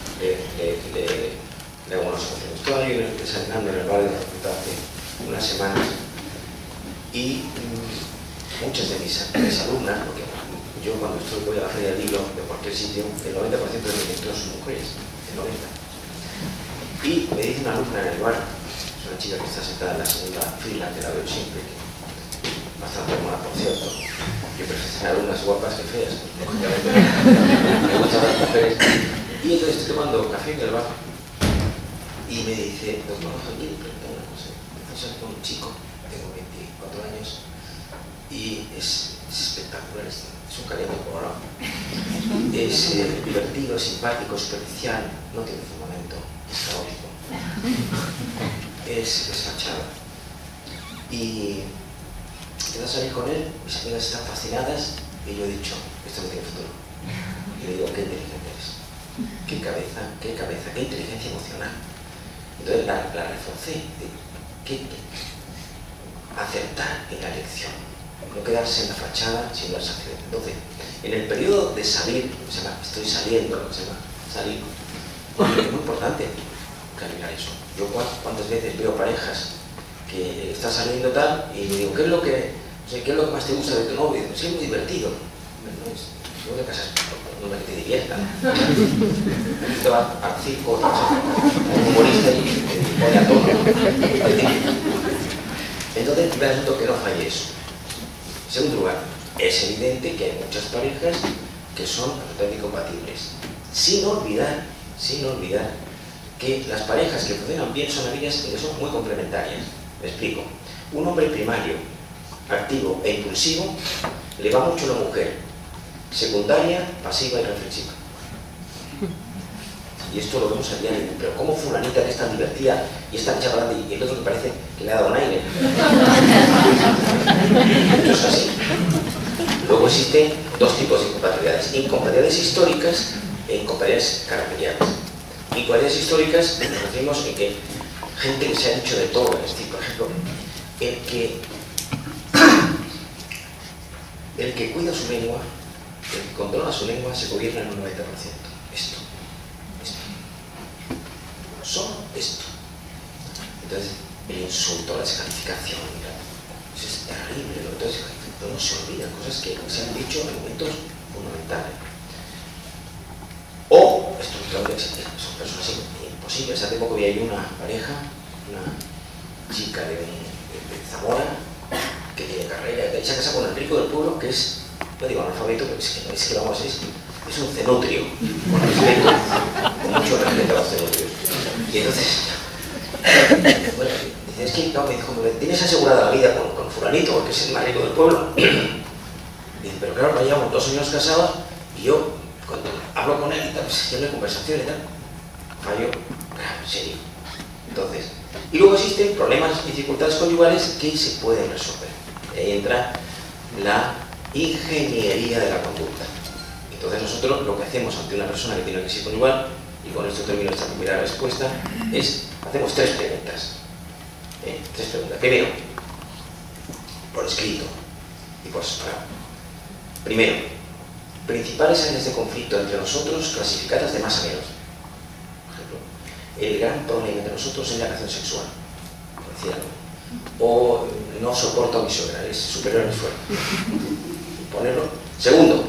le hago unas cosas. Estaba yo desayunando en el bar de la facultad hace unas semanas y muchas de mis alumnas, porque yo cuando voy a la feria del libro de cualquier sitio, el 90% de mis lectores son mujeres, el 90%. Y me dice una alumna en el bar, es una chica que está sentada en la segunda fila, que la veo siempre, bastante buena, por cierto, que prefieren alumnas guapas que feas, me gustan las mujeres. Y entonces estoy tomando café en el bar y me dice, doctor, quiero preguntar una cosa. Estoy con un chico, tengo 24 años y es espectacular, es un caliente colorado. Es divertido, simpático, superficial, no tiene fundamento. Es caótico, es fachada. Y empiezo a salir con él, mis amigas están fascinadas y yo he dicho, esto no tiene futuro. Y le digo, qué inteligente eres, qué cabeza, qué inteligencia emocional. Entonces la reforcé, acertar en la elección, no quedarse en la fachada sino en la salir. Entonces, en el periodo de salir, se llama, estoy saliendo, se llama salir. Es muy importante caminar eso. Yo cuántas veces veo parejas que están saliendo tal y le digo, ¿qué es lo que más te gusta de tu novio? Sí, es muy divertido. no te casas con una que te divierta. Te vas al circo, te vas a un humorista y te pone a todo. Entonces, el primer asunto, que no falle eso. En segundo lugar, es evidente que hay muchas parejas que son absolutamente incompatibles. Sin olvidar que las parejas que funcionan bien son aquellas que son muy complementarias. Me explico. Un hombre primario, activo e impulsivo, le va mucho a una mujer secundaria, pasiva y reflexiva. Y esto lo vemos a diario. Pero ¿cómo fulanita, que es tan divertida y es tan chavalada, y el otro que parece que le ha dado un aire? Esto es así. Luego existen dos tipos de incompatibilidades: incompatibilidades históricas e incompatibilidades caracteriales. Incompatibilidades históricas nos referimos en que gente que se ha dicho de todo. Es decir, por ejemplo, el que cuida su lengua, el que controla su lengua, se gobierna en un 90%. Esto. Solo esto. Entonces, el insulto, la descalificación, eso es terrible. Entonces, no se olvidan cosas que se han dicho en momentos fundamentales. O, estructuralmente, son personas imposibles. Hace poco vi ahí una pareja, una chica de Zamora, que tiene carrera, y se casa con el rico del pueblo, que es, no digo analfabeto, pero es que vamos, es un cenutrio, con respeto, con mucho respeto a los cenutrios. Y entonces, bueno, dice, es que, no, me dijo, tienes asegurada la vida con fulanito, porque es el más rico del pueblo. Dice, pero claro, ya llevamos 2 años casados, y yo, cuando hablo con él y tal, pues tiene conversación y tal, fallo, claro, en serio. Entonces, y luego existen problemas y dificultades conyugales que se pueden resolver. Ahí entra la ingeniería de la conducta. Entonces nosotros lo que hacemos ante una persona que tiene una crisis conyugal, y con esto termino esta primera respuesta, es, hacemos 3 preguntas. 3 preguntas. Primero, por escrito y por separado. Primero, principales áreas de conflicto entre nosotros clasificadas de más a menos. Por ejemplo, el gran problema entre nosotros es la relación sexual, por decir algo. O no soporto a mi suegra, es superior a mi suegra. Ponerlo. Segundo,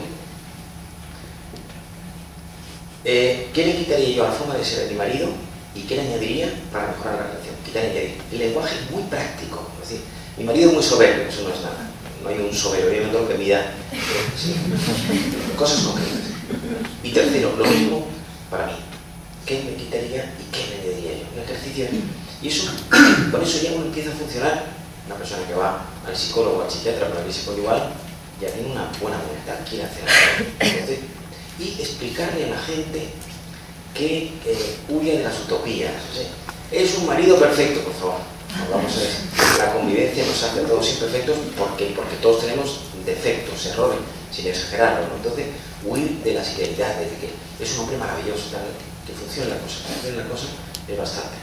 ¿qué le quitaría yo a la forma de ser de mi marido y qué le añadiría para mejorar la relación? Quitar y añadir. El lenguaje es muy práctico. Es decir, mi marido es muy soberbio, eso no es nada. No hay un soberbio que mida sí, cosas concretas. Y tercero, lo mismo para mí. ¿Qué me quitaría y qué me añadiría yo? Un ejercicio. Y eso, con eso ya uno empieza a funcionar. Una persona que va al psicólogo o al psiquiatra para la crisis conyugal ya tiene una buena voluntad, quiere hacer algo. Y explicarle a la gente que huye de las utopías. O sea, es un marido perfecto, por favor. Vamos a ver. La convivencia nos hace a todos imperfectos porque todos tenemos defectos, errores, sin exagerarlo, ¿no? Entonces, huir de las idealidades, de que es un hombre maravilloso, tal, que funcione la cosa. Que funcione la cosa es bastante.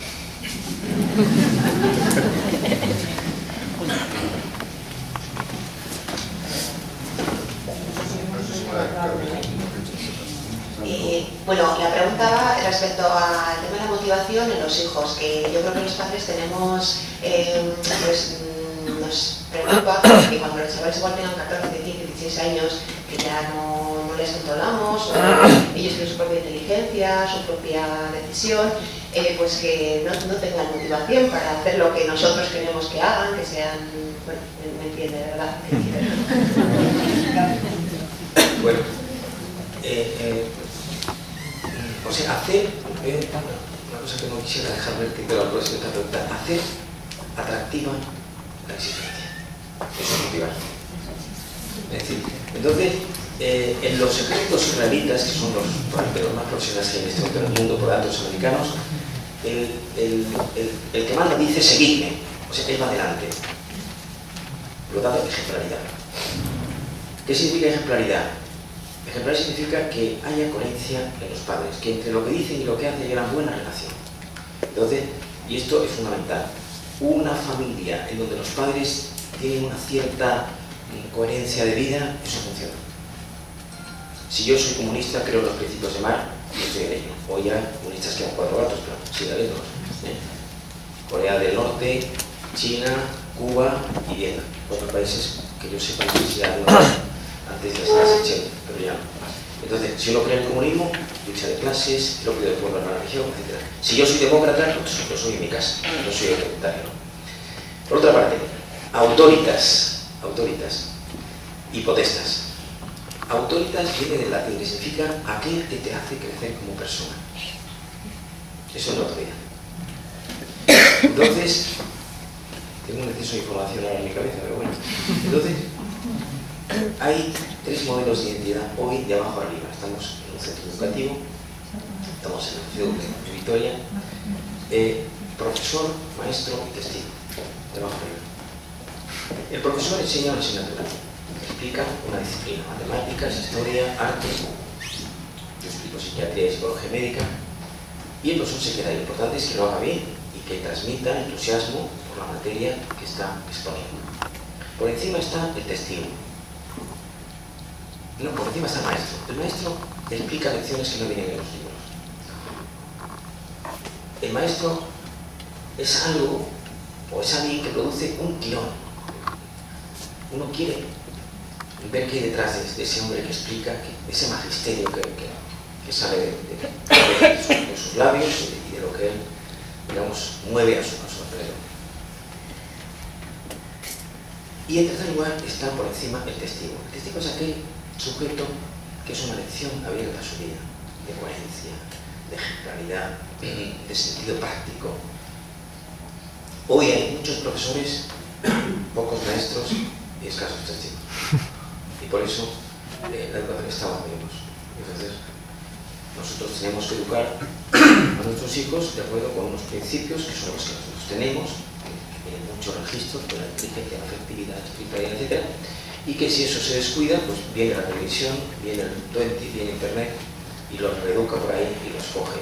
Bueno, la pregunta va respecto al tema de la motivación en los hijos, que yo creo que los padres tenemos, pues nos preocupa que cuando los chavales igual tengan 14, 15, 16 años, que ya no les controlamos, o ellos tienen su propia inteligencia, su propia decisión, pues que no tengan motivación para hacer lo que nosotros queremos que hagan, que sean, bueno, me entiende, ¿verdad? Bueno, o sea, hacer, una cosa que no quisiera dejar vertido a la próxima pregunta, hacer atractiva la exigencia. Eso es motivar. Es decir, entonces, en los ejércitos israelitas, que son los más profesionales que hay en este momento en el mundo por datos americanos, el que manda dice seguidme, o sea, él va adelante. Por lo tanto, ejemplaridad. ¿Qué significa ejemplaridad? Ejemplar significa que haya coherencia en los padres, que entre lo que dicen y lo que hacen haya una buena relación. Entonces, y esto es fundamental, una familia en donde los padres tienen una cierta coherencia de vida, eso funciona. Si yo soy comunista, creo en los principios de Marx, y estoy en ello. Hoy hay comunistas que han 4 gatos, pero sigue habiendo. Corea del Norte, China, Cuba y Vietnam. 4 países que yo sepa que se han antes de las 80, pero ya no. Entonces, si uno cree en el comunismo, lucha de clases, el opio del pueblo en la religión, etc. Si yo soy demócrata, pues lo soy en mi casa, no soy autoritario, ¿no? Por otra parte, autoritas, y potestas. Autoritas viene del latín, que significa aquel que te hace crecer como persona. Eso es la autoridad. Entonces, tengo un exceso de información ahora en mi cabeza, pero bueno. Entonces, hay 3 modelos de identidad hoy de abajo arriba. Estamos en un centro educativo, estamos en el CEU de Vitoria, profesor, maestro y testigo, de abajo arriba. El profesor enseña una asignatura, explica una disciplina, matemáticas, historia, arte, yo explico psiquiatría y psicología médica, y el profesor se queda ahí. Lo importante es que lo haga bien y que transmita entusiasmo por la materia que está exponiendo. Por encima está el testigo. No, por encima está el maestro. El maestro explica lecciones que no vienen en los libros. El maestro es algo, o es alguien que produce un tirón. Uno quiere ver qué hay detrás de ese hombre que explica, ese magisterio que sale de sus labios y de lo que él, digamos, mueve a su alrededor. Y en tercer lugar está por encima el testigo. El testigo es aquel sujeto que es una lección abierta a su vida, de coherencia, de ejemplaridad, de sentido práctico. Hoy hay muchos profesores, pocos maestros y escasos testigos. Y por eso la educación está donde vemos. Entonces, nosotros tenemos que educar a nuestros hijos de acuerdo con unos principios que son los que nosotros tenemos, que tienen muchos registros de la inteligencia, la afectividad, la espiritualidad, etc. Y que si eso se descuida, pues viene la televisión, viene el 20, viene Internet y los reeduca por ahí y los coge.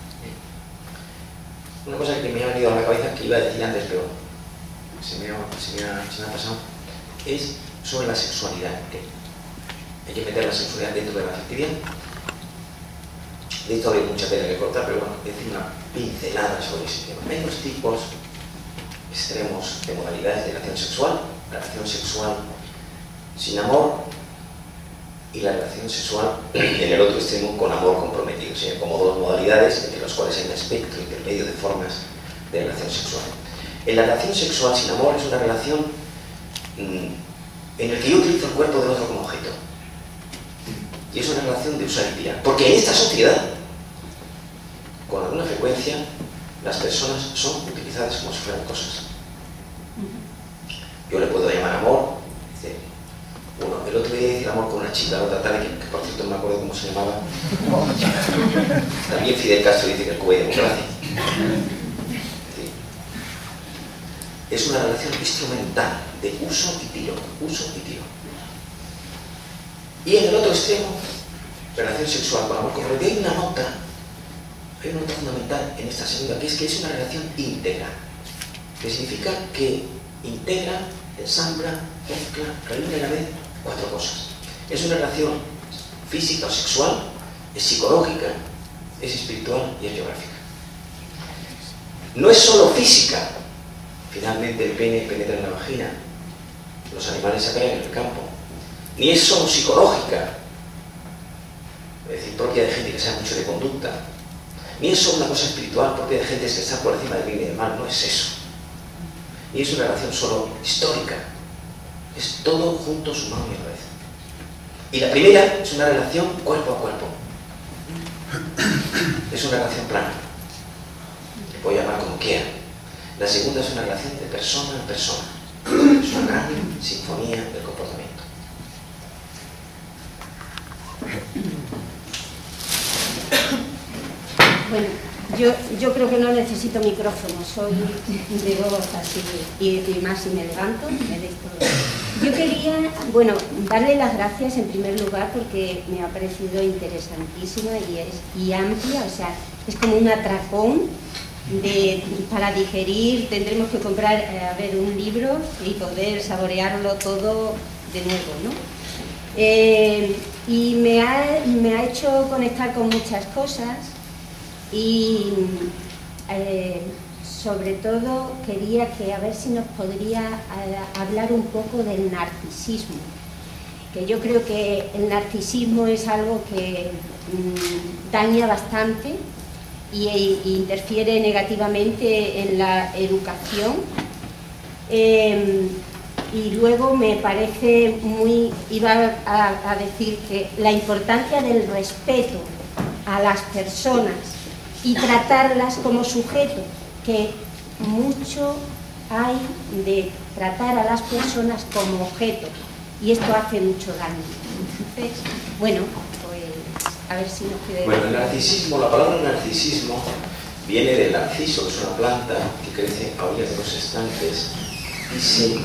Una cosa que me ha venido a la cabeza, que iba a decir antes, pero se me ha pasado, es sobre la sexualidad. Hay que meter la sexualidad dentro de la afectividad. De esto hay mucha tela que cortar, pero bueno, decir una pincelada sobre ese tema. Hay dos tipos extremos de modalidades de relación sexual: la relación sexual sin amor y la relación sexual en el otro extremo con amor comprometido. O sea, como dos modalidades entre las cuales hay un espectro intermedio de formas de relación sexual. En la relación sexual sin amor es una relación en la que yo utilizo el cuerpo del otro como objeto. Y es una relación de usar y tirar. Porque en esta sociedad, con alguna frecuencia, las personas son utilizadas como si fueran cosas. Yo le puedo llamar amor. Bueno, el otro día hice el amor con una chica, la otra tarde, que por cierto no me acuerdo cómo se llamaba. También Fidel Castro dice que el Cuba hay democracia. Es una relación instrumental de uso y tiro, uso y tiro. Y en el otro extremo, relación sexual con amor comprometido, hay una nota fundamental en esta segunda, que es una relación íntegra, que significa que integra, ensambla, mezcla, reúne a la vez 4 cosas. Es una relación física o sexual, es psicológica, es espiritual y es geográfica. No es solo física. Finalmente el pene penetra en la vagina, los animales se caen en el campo. Ni es solo psicológica, es decir, propia de gente que sabe mucho de conducta. Ni es solo una cosa espiritual, propia de gente que está por encima del bien y del mal. No es eso. Ni es una relación solo histórica. Es todo junto, sumado y a la vez. Y la primera es una relación cuerpo a cuerpo. Es una relación plana. Le puedo llamar como quiera. La segunda es una relación de persona a persona. Es una gran sinfonía del comportamiento. Bueno, yo creo que no necesito micrófono, soy de voz así y más si me levanto, me dejo. Yo quería, bueno, darle las gracias en primer lugar porque me ha parecido interesantísima y amplia, o sea, es como un atracón para digerir. Tendremos que comprar, un libro y poder saborearlo todo de nuevo, ¿no? Y me ha hecho conectar con muchas cosas y sobre todo quería que a ver si nos podría hablar un poco del narcisismo que yo creo que el narcisismo es algo que daña bastante e interfiere negativamente en la educación. Y luego me parece iba a decir que la importancia del respeto a las personas y tratarlas como sujeto, que mucho hay de tratar a las personas como objeto, y esto hace mucho daño. Entonces, bueno, pues a ver si nos queda... Bueno, el narcisismo, la palabra narcisismo viene del narciso, que es una planta que crece a orillas de los estanques y se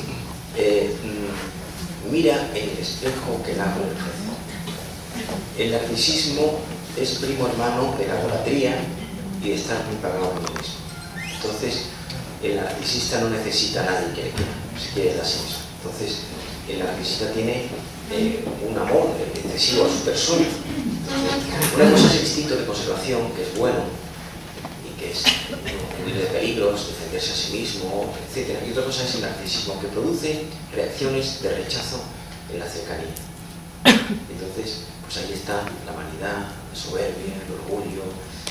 mira en el espejo que el agua refleja. El narcisismo es primo hermano de la idolatría y de estar muy pagado con uno mismo. Entonces, el narcisista no necesita a nadie que le quiera, se quiere a sí mismo. Entonces, el narcisista tiene un amor excesivo a su persona. Una cosa es el instinto de conservación, que es bueno, y que es huir de peligros, defenderse a sí mismo, etc. Y otra cosa es el narcisismo, que produce reacciones de rechazo en la cercanía. Entonces, pues ahí está la vanidad, la soberbia, el orgullo,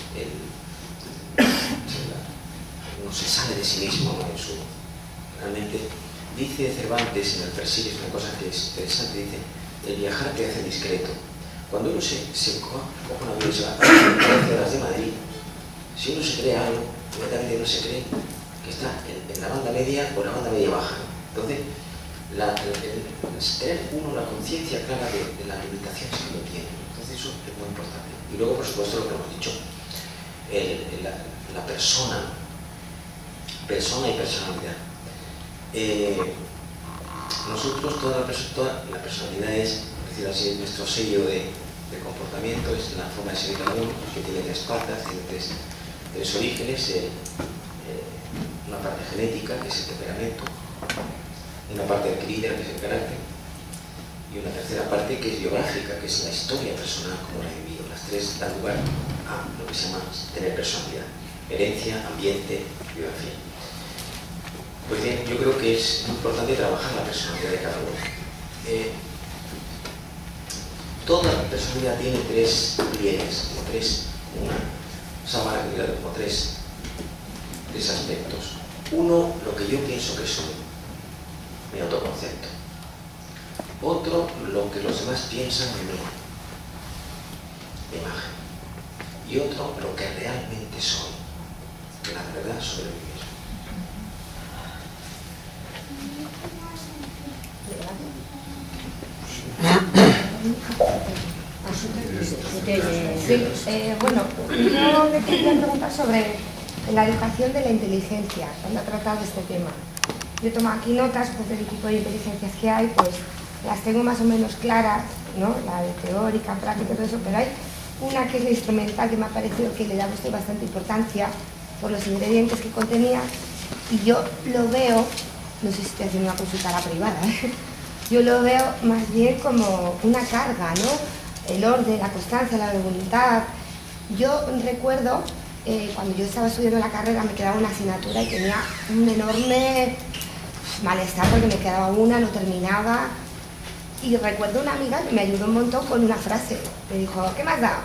uno se sale de sí mismo, ¿no? Realmente, dice Cervantes en el Persiles una cosa que es interesante, dice: el viajar te hace discreto. Cuando uno se coge un avión y se va a las horas de Madrid, si uno se cree algo, inmediatamente uno se cree que está en la banda media o la banda media baja. Entonces, tener uno la conciencia clara de las limitaciones que uno tiene. Entonces, eso es muy importante. Y luego, por supuesto, lo que hemos dicho, la persona y personalidad. Nosotros, toda la personalidad es, por decirlo así, nuestro sello de comportamiento, es la forma de ser de cada uno, que tiene tres patas, tiene tres orígenes, una parte genética, que es el temperamento, una parte adquirida, que es el carácter, y una tercera parte que es biográfica, que es la historia personal, como la he vivido. Las tres dan lugar a lo que se llama tener personalidad: herencia, ambiente, biografía. Pues bien, yo creo que es muy importante trabajar la personalidad de cada uno. Toda personalidad tiene tres pliegues, como tres aspectos. Uno, lo que yo pienso que soy, mi autoconcepto. Otro, lo que los demás piensan de mí, mi imagen. Y otro, lo que realmente soy, la verdad sobre mí mismo. Bueno, yo le quería preguntar sobre la educación de la inteligencia, cuando ha tratado este tema. Yo tomo aquí notas pues, del tipo de inteligencias que hay, pues las tengo más o menos claras, ¿no? La de teórica, práctica y todo eso, pero hay una que es la instrumental, que me ha parecido que le da usted bastante importancia por los ingredientes que contenía, y yo lo veo, no sé si estoy haciendo una consulta a la privada, yo lo veo más bien como una carga, ¿no? El orden, la constancia, la voluntad. Yo recuerdo, cuando yo estaba estudiando la carrera, me quedaba una asignatura y tenía un enorme malestar porque me quedaba una, no terminaba. Y recuerdo una amiga que me ayudó un montón con una frase. Me dijo: ¿qué más da?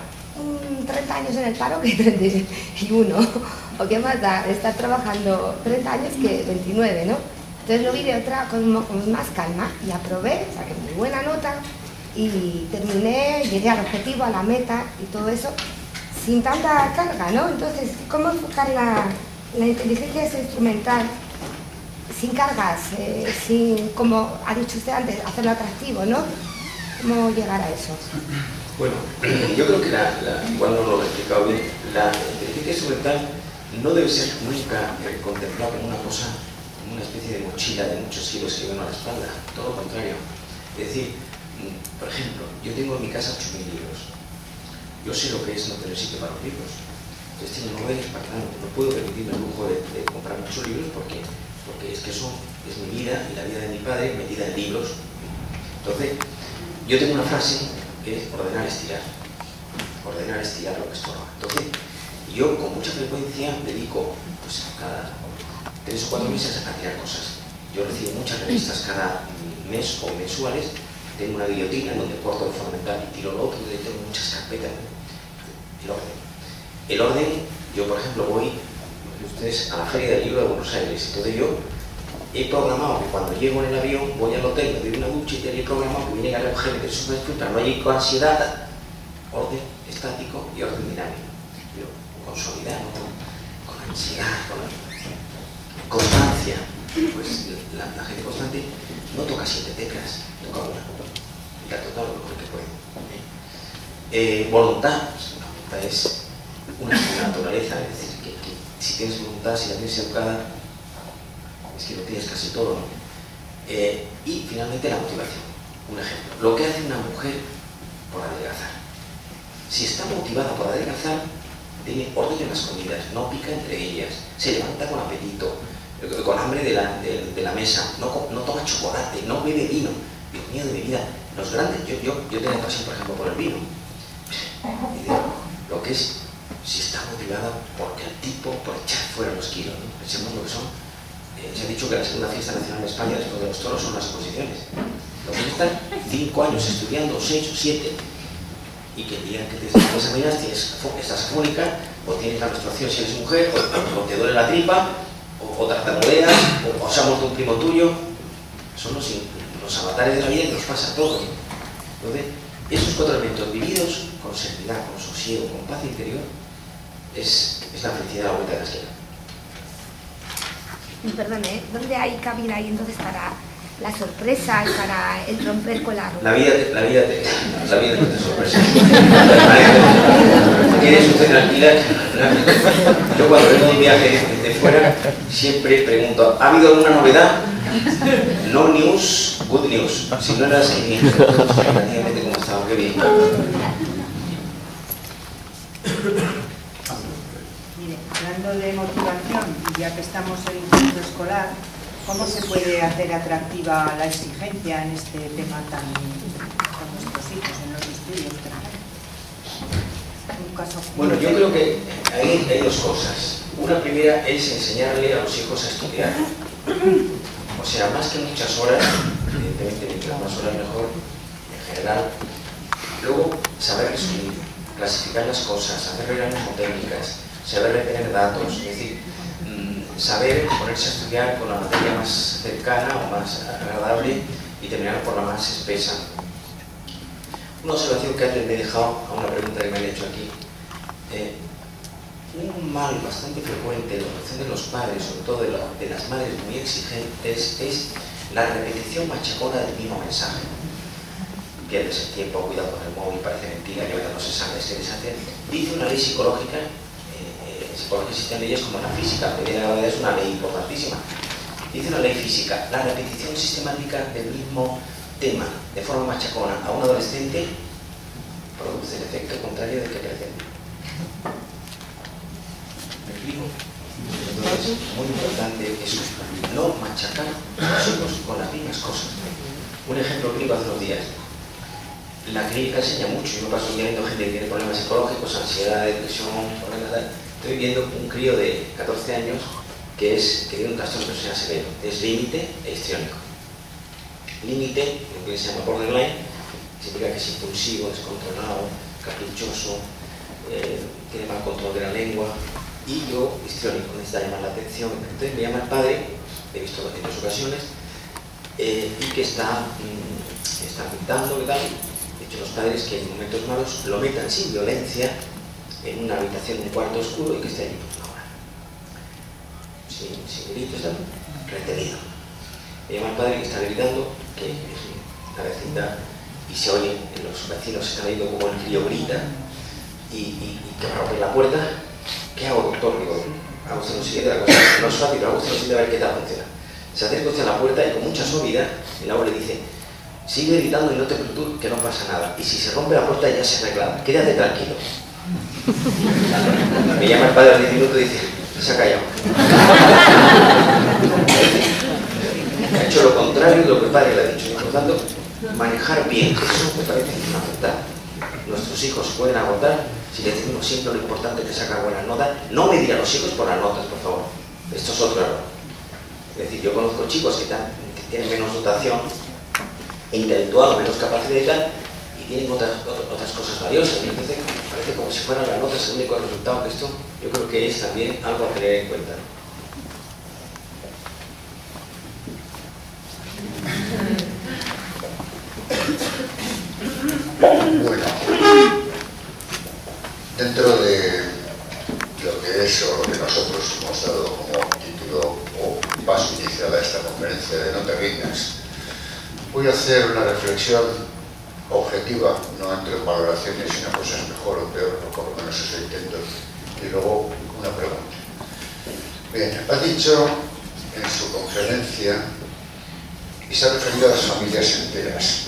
30 años en el paro que 31. ¿O qué más da estar trabajando 30 años que 29, ¿no? Entonces lo vi de otra con más calma y aprobé, saqué muy buena nota y terminé, llegué al objetivo, a la meta y todo eso sin tanta carga, ¿no? Entonces, ¿cómo enfocar la inteligencia esa instrumental sin cargas, sin, como ha dicho usted antes, hacerlo atractivo, ¿no? ¿Cómo llegar a eso? Bueno, yo creo que igual no lo he explicado bien, la inteligencia instrumental no debe ser nunca contemplada como una cosa, como una especie de mochila de muchos kilos que llevan a la espalda, todo lo contrario. Es decir, por ejemplo, yo tengo en mi casa 8.000 libros. Yo sé lo que es no tener sitio para los libros. Entonces tengo novelas para nada. No puedo permitirme el lujo de comprar muchos libros porque es que eso es mi vida y la vida de mi padre metida en libros. Entonces, yo tengo una frase que es ordenar, estirar. Ordenar, estirar lo que estorba. Entonces, yo con mucha frecuencia dedico pues, cada 3 o 4 meses a tirar cosas. Yo recibo muchas revistas cada mes o mensuales tengo una guillotina donde corto lo fundamental y tiro lo otro, donde tengo muchas carpetas. El orden. El orden, yo por ejemplo voy, ustedes, a la Feria del Libro de Buenos Aires, entonces yo he programado que cuando llego en el avión voy al hotel, me doy una ducha y he programado que viene a recoger de su para no ir con ansiedad, orden estático y orden dinámico. Pero con suavidad, no con ansiedad, con constancia. Pues la gente constante no toca 7 teclas, toca una. Y la toca lo mejor que puede. Voluntad. La voluntad es una naturaleza, es decir, que si tienes voluntad, si la tienes educada, es que lo tienes casi todo, ¿no? Y finalmente la motivación. Un ejemplo. Lo que hace una mujer por adelgazar. Si está motivada por adelgazar, tiene orden en las comidas, no pica entre ellas, se levanta con apetito, con hambre de la mesa, no toma chocolate, no bebe vino. Dios mío, de bebida. Los grandes, yo tengo pasión, por ejemplo, por el vino. Y digo, lo que es, si está motivada porque el tipo, por echar fuera los kilos, ¿no? Pensemos lo que son. Se ha dicho que la segunda fiesta nacional de España después de los toros son las exposiciones. Lo que están 5 años estudiando, 6 o 7, y que el día que te examinas estás afónica, o tienes la menstruación si eres mujer, o te duele la tripa, o tartamudeas, o se ha muerto un primo tuyo. Son los avatares de la vida que nos pasa a todos. Entonces, esos 4 elementos vividos con serenidad, con sosiego, con paz interior, es la felicidad a la vuelta de la esquina. Perdone, ¿dónde hay cabida ahí entonces para la sorpresa y para el romper con la rutina? La vida te sorpresa. ¿Tienes usted tranquila? Yo cuando vengo de un viaje de fuera siempre pregunto, ¿ha habido alguna novedad? No news, good news. Si no era así, relativamente como estaba, qué bien. Mire, hablando de motivación, ya que estamos en el curso escolar, ¿cómo se puede hacer atractiva la exigencia en este tema tan con nuestros hijos en los estudios? Un caso. Bueno, yo creo que hay 2 cosas. Una primera es enseñarle a los hijos a estudiar. O sea, más que muchas horas, evidentemente mientras más horas mejor, en general. Luego, saber resumir, clasificar las cosas, hacer reglas mnemotécnicas, saber retener datos, es decir, saber ponerse a estudiar con la materia más cercana o más agradable y terminar por la más espesa. Una observación que antes me he dejado a una pregunta que me han hecho aquí. Un mal bastante frecuente en la relación de los padres, sobre todo de las madres muy exigentes, es la repetición machacona del mismo mensaje. Pierdes el tiempo, cuidado con el móvil, parece mentira, que no se sabe, se deshace. Dice una ley psicológica, en psicología existen leyes como la física, que la verdad es una ley importantísima. Dice una ley física, la repetición sistemática del mismo tema de forma machacona a un adolescente produce el efecto contrario del que pretende. ¿Me explico? Entonces, muy importante eso, no machacar a los hijos con las mismas cosas. Un ejemplo clínico hace unos días. La clínica enseña mucho, yo me paso viendo gente que tiene problemas psicológicos, ansiedad, depresión, problemas de... Estoy viendo un crío de 14 años que tiene un trastorno de personalidad severo, es límite e histriónico. Límite, en inglés se llama borderline, significa que es impulsivo, descontrolado, caprichoso, tiene mal control de la lengua, y yo, histriónico, necesita llamar la atención. Entonces me llama el padre, he visto en 2 ocasiones, y que está pintando, ¿qué tal? De hecho, los padres que en momentos malos lo metan sin violencia en una habitación, en un cuarto oscuro, y que esté allí por 1 hora. Sin gritos, retenido. Me llama el padre que está gritando, que es una vecindad, y se oye, los vecinos están viendo como el crío grita, y que va a romper la puerta. ¿Qué hago, doctor? Digo, hago usted lo siguiente, la cosa no es fácil, hago usted lo siguiente a ver qué tal funciona. Se acerca usted a la puerta y con mucha suavidad, el abuelo le dice, sigue gritando y no te preocupes que no pasa nada. Y si se rompe la puerta ya se arregla, quédate tranquilo. Me llama el padre al 10 minutos y dice, se ha callado. Ha hecho lo contrario de lo que el padre le ha dicho. Y por lo tanto, manejar bien, eso me parece fundamental. Nuestros hijos pueden agotar si les decimos siempre lo importante que sacar buenas notas. No medir a los hijos por las notas, por favor. Esto es otro error. Es decir, yo conozco chicos que tienen menos dotación intelectual o menos capacidad y tal, y tienen otras cosas valiosas. Y entonces parece como si fueran las notas el único resultado, que esto yo creo que es también algo a tener en cuenta. Bueno, dentro de lo que es o lo que nosotros hemos dado como título o paso inicial a esta conferencia de No te rindas, voy a hacer una reflexión objetiva, no entre valoraciones si una cosa es mejor o peor, o por lo menos eso intento, y luego una pregunta. Bien, ha dicho en su conferencia y se ha referido a las familias enteras.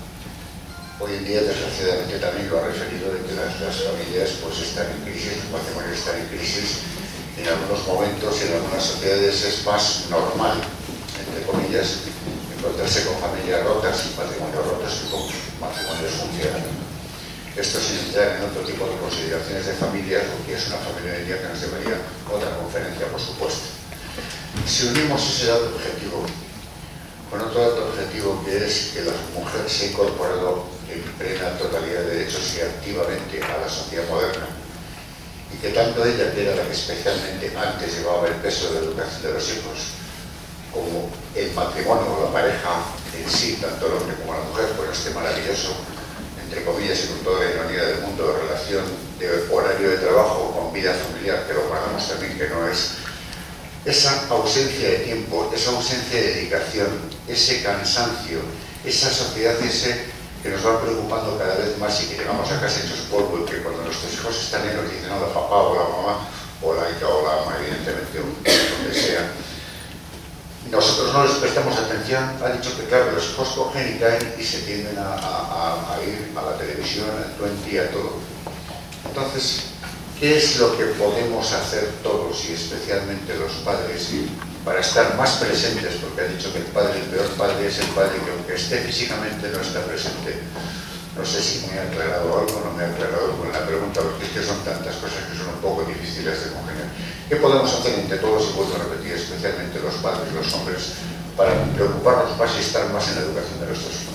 Hoy en día, desgraciadamente, también lo ha referido de que las familias pues, están en crisis, los matrimonios están en crisis. En algunos momentos y en algunas sociedades es más normal, entre comillas, encontrarse con familias rotas y matrimonios rotos que con matrimonios funcionando. Esto sin entrar en otro tipo de consideraciones de familias, porque es una familia hoy en día que nos llevaría otra conferencia, por supuesto. Si unimos ese dato objetivo con otro dato objetivo, que es que la mujer se ha incorporado en plena totalidad de derechos y activamente a la sociedad moderna, y que tanto ella, que era la que especialmente antes llevaba el peso de la educación de los hijos, como el matrimonio o la pareja en sí, tanto el hombre como la mujer, con este maravilloso, entre comillas y con toda la ironía del mundo, de relación de horario de trabajo con vida familiar, que lo guardamos también, que no es esa ausencia de tiempo, esa ausencia de dedicación, ese cansancio, esa sociedad que nos va preocupando cada vez más y que llegamos a casa hechos polvo, y que cuando nuestros hijos están en nos dicen no, la papá o la mamá o la hija o la ama, evidentemente, o donde sea, nosotros no les prestamos atención. Ha dicho que claro, los hijos cogen y caen y se tienden a ir a la televisión, al 20, a todo. Entonces, ¿qué es lo que podemos hacer todos y especialmente los padres para estar más presentes? Porque ha dicho que el peor padre es el padre que aunque esté físicamente no está presente. No sé si me ha aclarado algo o no me ha aclarado con la pregunta, porque es que son tantas cosas que son un poco difíciles de congeniar. ¿Qué podemos hacer entre todos, y vuelvo a repetir, especialmente los padres y los hombres, para preocuparnos más y estar más en la educación de nuestros hijos?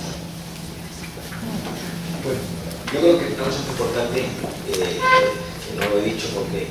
Bueno, yo creo que una cosa muy importante, que no lo he dicho porque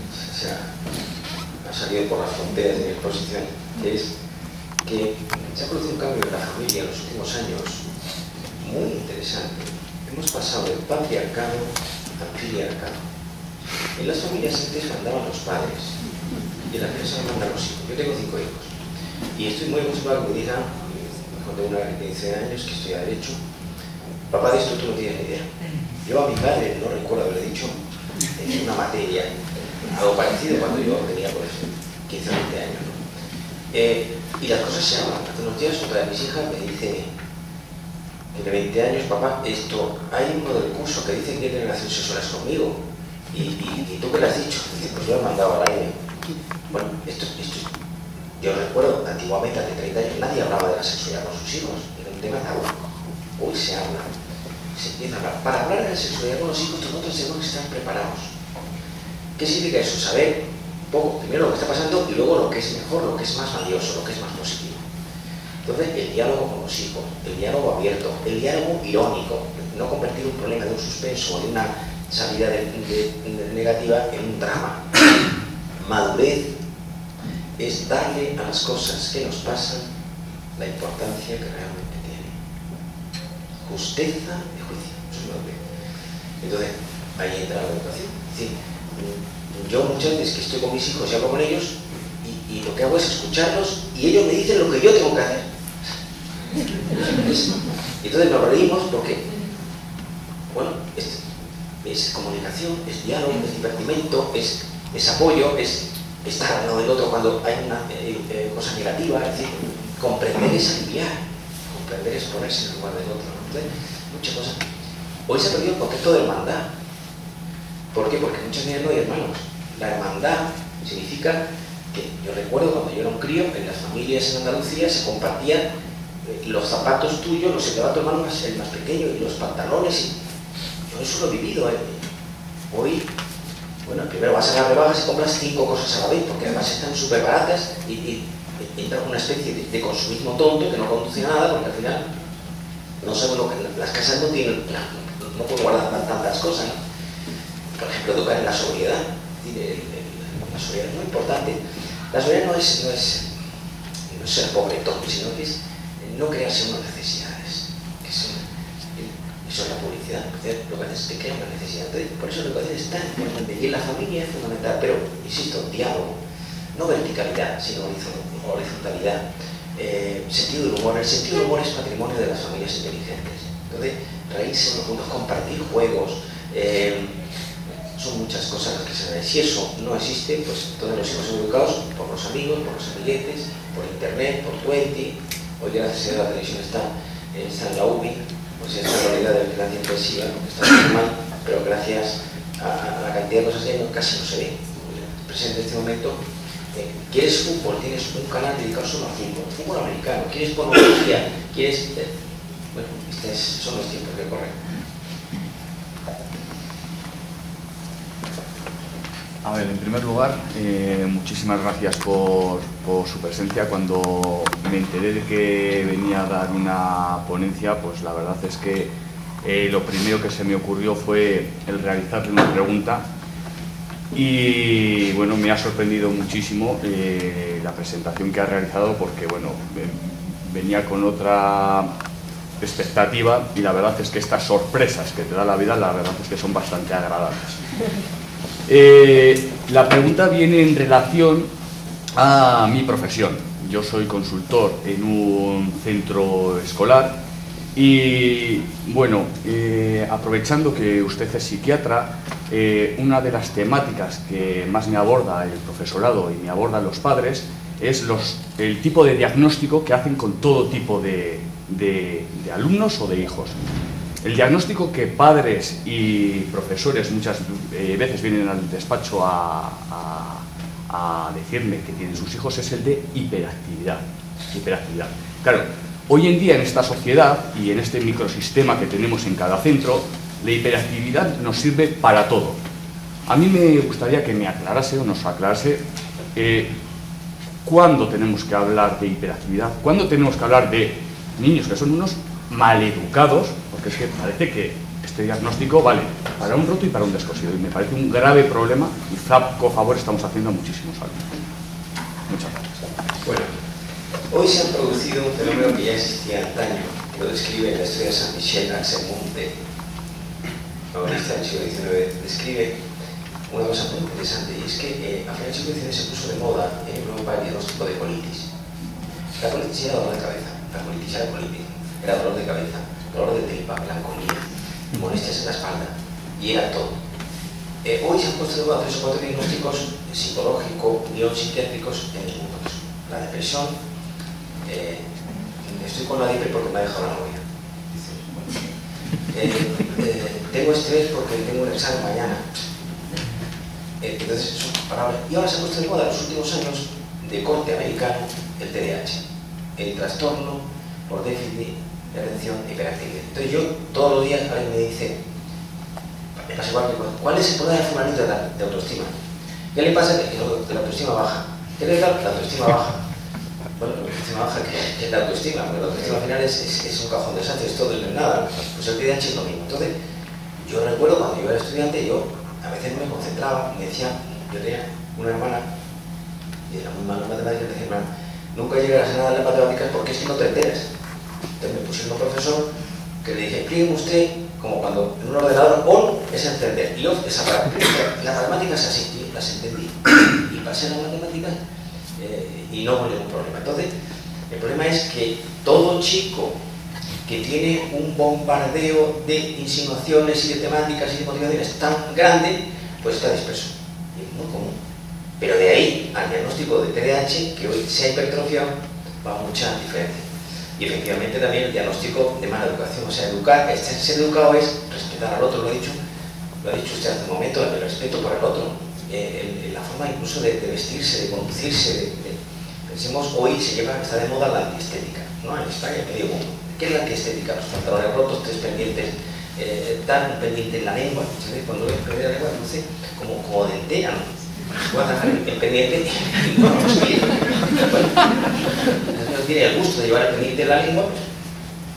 ha salido por las fronteras de mi exposición, es que se ha producido un cambio en la familia en los últimos años muy interesante. Hemos pasado del patriarcado al filiarcado. En las familias antes mandaban los padres y en las casas mandan los hijos. Yo tengo 5 hijos y estoy muy emocionado que me digan, mejor de una de 15 años que estudia Derecho, papá, de esto tú no tienes ni idea. Yo a mi padre no recuerdo haberle dicho en una materia algo parecido cuando yo tenía pues 15 o 20 años, ¿no? Y las cosas se hablan. Hace unos días otra de mis hijas me dice que de 20 años, papá, hay uno del curso que dice que quiere relaciones sexuales conmigo y tú qué le has dicho. Dice, pues yo lo he mandado al aire. Bueno, esto yo recuerdo antiguamente, hace 30 años, nadie hablaba de la sexualidad con sus hijos, era un tema tabú. Hoy se habla, se empieza a hablar. Para hablar de la sexualidad con los hijos, nosotros tenemos que estar preparados. ¿Qué significa eso? Saber un poco, primero lo que está pasando y luego lo que es mejor, lo que es más valioso, lo que es más positivo. Entonces, el diálogo con los hijos, el diálogo abierto, el diálogo irónico, no convertir un problema de un suspenso o de una salida negativa en un drama. Madurez es darle a las cosas que nos pasan la importancia que realmente tienen. Justeza de juicio, eso es madurez. Entonces, ahí entra la educación. Es decir, yo muchas veces que estoy con mis hijos y hablo con ellos y lo que hago es escucharlos y ellos me dicen lo que yo tengo que hacer. Y entonces nos reímos porque, bueno, es comunicación, es diálogo, es divertimento, es apoyo, es estar al lado del otro cuando hay una cosa negativa. Es decir, comprender es aliviar, comprender es ponerse en el lugar del otro, ¿no? Entonces, muchas cosas. Hoy se ha perdido el concepto de hermandad. ¿Por qué? Porque muchas veces no hay hermanos. La hermandad significa que yo recuerdo cuando yo era un crío, en las familias en Andalucía se compartían los zapatos tuyos, los que te va a tomar el más pequeño, y los pantalones. Y yo eso lo he vivido. Hoy, bueno, primero vas a las rebajas y compras 5 cosas a la vez, porque además están súper baratas y entra una especie de consumismo tonto que no conduce a nada, porque al final no sabemos lo que las casas no tienen, no pueden guardar tantas cosas, ¿no? Por ejemplo, educar en la sobriedad. La sobriedad es muy importante. La sobriedad no es ser pobretón, sino que es no crearse unas necesidades, que son, eso es la publicidad. Lo que hace es que crea una necesidad. Entonces, por eso la educación es tan importante y en la familia es fundamental, pero, insisto, diálogo, no verticalidad, sino horizontalidad. Sentido del humor. El sentido del humor es patrimonio de las familias inteligentes. Entonces, reírse unos juntos, compartir juegos, son muchas cosas las que se ven. Si eso no existe, pues todos los hijos son educados por los amigos, por los amiguetes, por internet, por Twenty. Hoy gracias a la televisión está en la UBI, pues esta realidad de vigilancia intensiva, que está muy mal, pero gracias a la cantidad de cosas que hay, casi no se ve. Presente en este momento. ¿Quieres fútbol? Tienes un canal dedicado solo a fútbol americano. ¿Quieres pornografía? ¿Quieres...? Bueno, son los tiempos que corren. A ver, en primer lugar, muchísimas gracias por su presencia. Cuando me enteré de que venía a dar una ponencia, pues la verdad es que lo primero que se me ocurrió fue el realizarle una pregunta. Y bueno, me ha sorprendido muchísimo la presentación que ha realizado, porque bueno, venía con otra expectativa y la verdad es que estas sorpresas que te da la vida, la verdad es que son bastante agradables. La pregunta viene en relación a mi profesión. Yo soy consultor en un centro escolar y bueno, aprovechando que usted es psiquiatra, una de las temáticas que más me aborda el profesorado y me abordan los padres es el tipo de diagnóstico que hacen con todo tipo de alumnos o de hijos. El diagnóstico que padres y profesores muchas veces vienen al despacho a decirme que tienen sus hijos es el de hiperactividad. Claro, hoy en día en esta sociedad y en este microsistema que tenemos en cada centro, la hiperactividad nos sirve para todo. A mí me gustaría que me aclarase o nos aclarase cuándo tenemos que hablar de hiperactividad, cuándo tenemos que hablar de niños que son unos maleducados, porque es que parece que este diagnóstico vale para un roto y para un descosido, y me parece un grave problema y flaco favor estamos haciendo a muchísimos alumnos. Muchas gracias. Bueno, hoy se ha producido un fenómeno que ya existía antaño, que lo describe en la historia de San Michel Axel Munthe, novelista del siglo XIX, describe una cosa muy interesante, y es que a finales del siglo XIX se puso de moda en Europa el diagnóstico de colitis. La colitis era dolor de cabeza, la colitis era colitis, era dolor de cabeza, dolor de tripa, melancolía, molestias en la espalda, y era todo. Hoy se han puesto de moda 3 o 4 diagnósticos psicológico-psiquiátricos en el mundo. La depresión, estoy con la depre porque me ha dejado la novia. Tengo estrés porque tengo un examen mañana. Entonces son palabras. Y ahora se ha puesto de moda en los últimos años de corte americano el TDAH, el trastorno por déficit de atención e hiperactividad. Entonces yo todos los días alguien me dice, me pasa igual que ¿cuál es el problema de fulanito de autoestima? ¿Qué le pasa? Que la autoestima baja. ¿Qué le da? La autoestima baja. Bueno, la autoestima baja que es la autoestima, porque la autoestima al final es un cajón de Sánchez, es todo y no es nada. Pues el TDAH es lo mismo. Entonces, yo recuerdo cuando yo era estudiante, yo a veces no me concentraba, me decía, yo tenía una hermana, y era muy mala en matemáticas, me decía, nunca llegarás a nada en las matemáticas porque es que no te enteras. Entonces me pusieron un profesor que le dije, explíqueme usted, como cuando en un ordenador on es entender, y off es apagar. Las matemáticas así, y las entendí, y pasé a las matemáticas y no hubo ningún problema. Entonces, el problema es que todo chico que tiene un bombardeo de insinuaciones y de temáticas y de motivaciones tan grande, pues está disperso. Y es muy común. Pero de ahí al diagnóstico de TDAH, que hoy se ha hipertrofiado, va mucha diferencia. Y efectivamente también el diagnóstico de mala educación. O sea, educar, ser educado es respetar al otro, lo ha dicho usted hace un momento, el respeto por el otro, la forma incluso de vestirse, de conducirse. Pensemos, hoy está de moda la antiestética, ¿no? En España, en medio mundo. ¿Qué es la antiestética? Los pantalones rotos, 3 pendientes, tan pendiente en la lengua, ¿sabes? Cuando ves perder la lengua, luce como de entera, ¿no? Voy a dejar el pendiente y no tiene el gusto de llevar el pendiente en la lengua, pues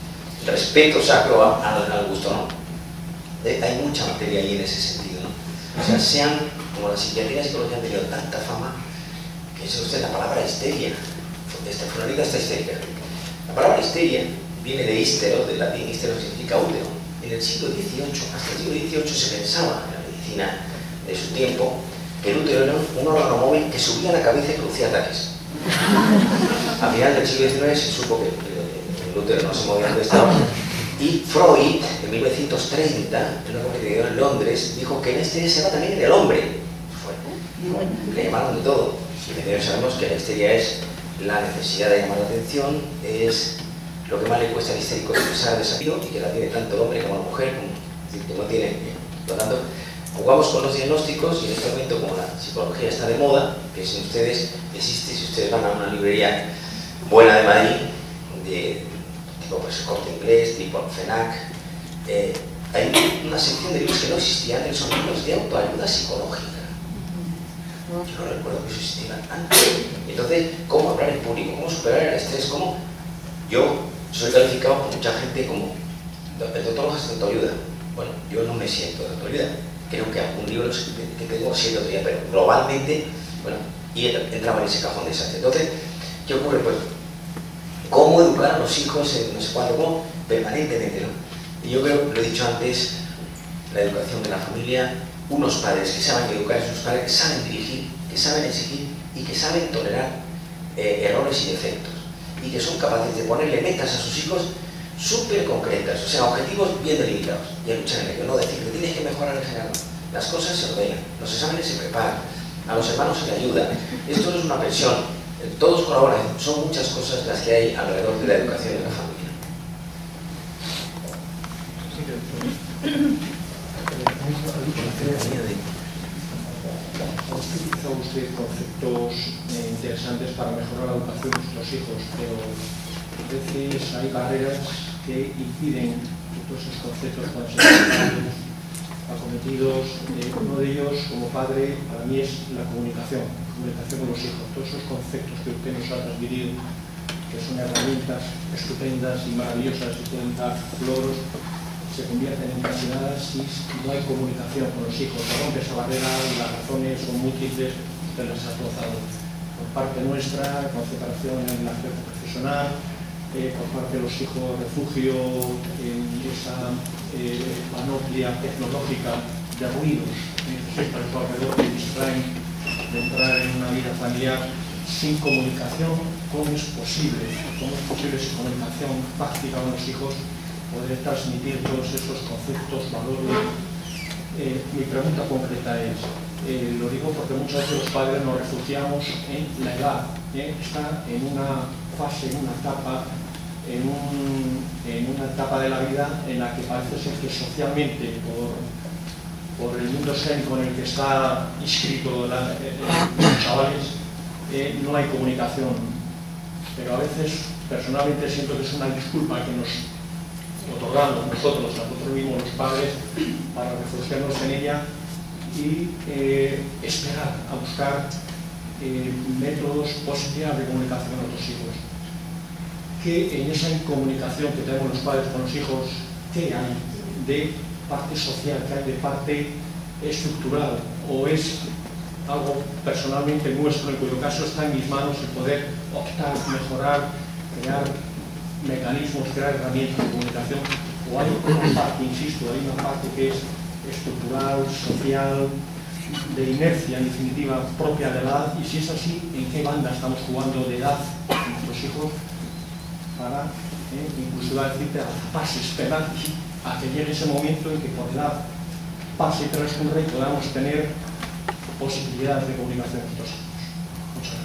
respeto sacro al gusto, ¿no? Hay mucha materia ahí en ese sentido, ¿no? O sea, como la psiquiatría y la psicología han tenido tanta fama, que es usted la palabra histeria. Esta fulanita está histérica. La palabra histeria viene de histero, del latín, histero significa útero. En el siglo XVIII, hasta el siglo XVIII se pensaba en la medicina de su tiempo que el útero era un órgano móvil que subía a la cabeza y producía ataques. A final del siglo XIX se supo que el útero no se movía donde estaba. Y Freud, en 1930, en una conferencia en Londres, dijo que la histeria se va también en el hombre. Le llamaron de todo. Y medio sabemos que la histeria es la necesidad de llamar la atención, es lo que más le cuesta al histérico expresar el desafío y que la tiene tanto el hombre como la mujer, es decir, que no tiene. Por lo tanto, jugamos con los diagnósticos y en este momento, como la psicología está de moda, piensen ustedes, existe, si ustedes van a una librería buena de Madrid, de tipo pues, Corte Inglés, tipo FENAC, hay una sección de libros que no existían, que son libros de autoayuda psicológica. Yo no recuerdo que eso existiera antes. Entonces, ¿cómo hablar en público? ¿Cómo superar el estrés? ¿Cómo? Yo soy calificado por mucha gente como el doctor Rojas de autoayuda. Bueno, yo no me siento de autoayuda. Creo que algún libro que tengo siento autoayuda, pero globalmente, bueno, y entraba en ese cajón de desastre. Entonces, ¿qué ocurre? Pues, ¿cómo educar a los hijos en no sé cuándo? ¿Cómo? Permanentemente, ¿no? Y yo creo, lo he dicho antes, la educación de la familia, unos padres que saben educar a sus padres, que saben dirigir, que saben exigir y que saben tolerar errores y defectos y que son capaces de ponerle metas a sus hijos súper concretas, o sea, objetivos bien delimitados y a luchar en ello, no decir que tienes que mejorar en general. Las cosas se ordenan, los exámenes se preparan, a los hermanos se le ayuda, esto no es una presión, todos colaboran, son muchas cosas las que hay alrededor de la educación de la familia. Ha utilizado usted conceptos interesantes para mejorar la educación de nuestros hijos, pero a veces hay barreras que impiden que todos esos conceptos puedan ser acometidos. Uno de ellos, como padre, para mí es la comunicación con los hijos. Todos esos conceptos que usted nos ha transmitido, que son herramientas estupendas y maravillosas y pueden dar logros, se convierten en casi nada si no hay comunicación con los hijos. Se rompe esa barrera y las razones son múltiples, usted las ha trazado. Por parte nuestra, concentración en la acción profesional, por parte de los hijos, refugio en esa panoplia tecnológica de ruidos que existe a su alrededor, que distraen de entrar en una vida familiar sin comunicación. ¿Cómo es posible esa comunicación práctica con los hijos? Poder transmitir todos esos conceptos, valores. Mi pregunta concreta es, lo digo porque muchas veces los padres nos refugiamos en la edad, está en una fase, en una etapa de la vida en la que parece ser que socialmente, por el mundo escénico en el que está inscrito los chavales, no hay comunicación, pero a veces personalmente siento que es una disculpa que nos otorgamos nosotros mismos los padres para refugiarnos en ella y esperar a buscar métodos positivos de comunicación con nuestros hijos. Que en esa incomunicación que tenemos los padres con los hijos, ¿qué hay de parte social, qué hay de parte estructural? ¿O es algo personalmente nuestro, en cuyo caso está en mis manos el poder optar, mejorar, crear mecanismos, crear herramientas de comunicación? ¿O hay una parte, insisto, hay una parte que es estructural, social, de inercia, en definitiva, propia de la edad? Y si es así, ¿en qué banda estamos jugando de edad con nuestros hijos para, incluso a decirte, pase, esperar a que llegue ese momento en que por edad pase y transcurra y podamos tener posibilidades de comunicación con nuestros hijos? Muchas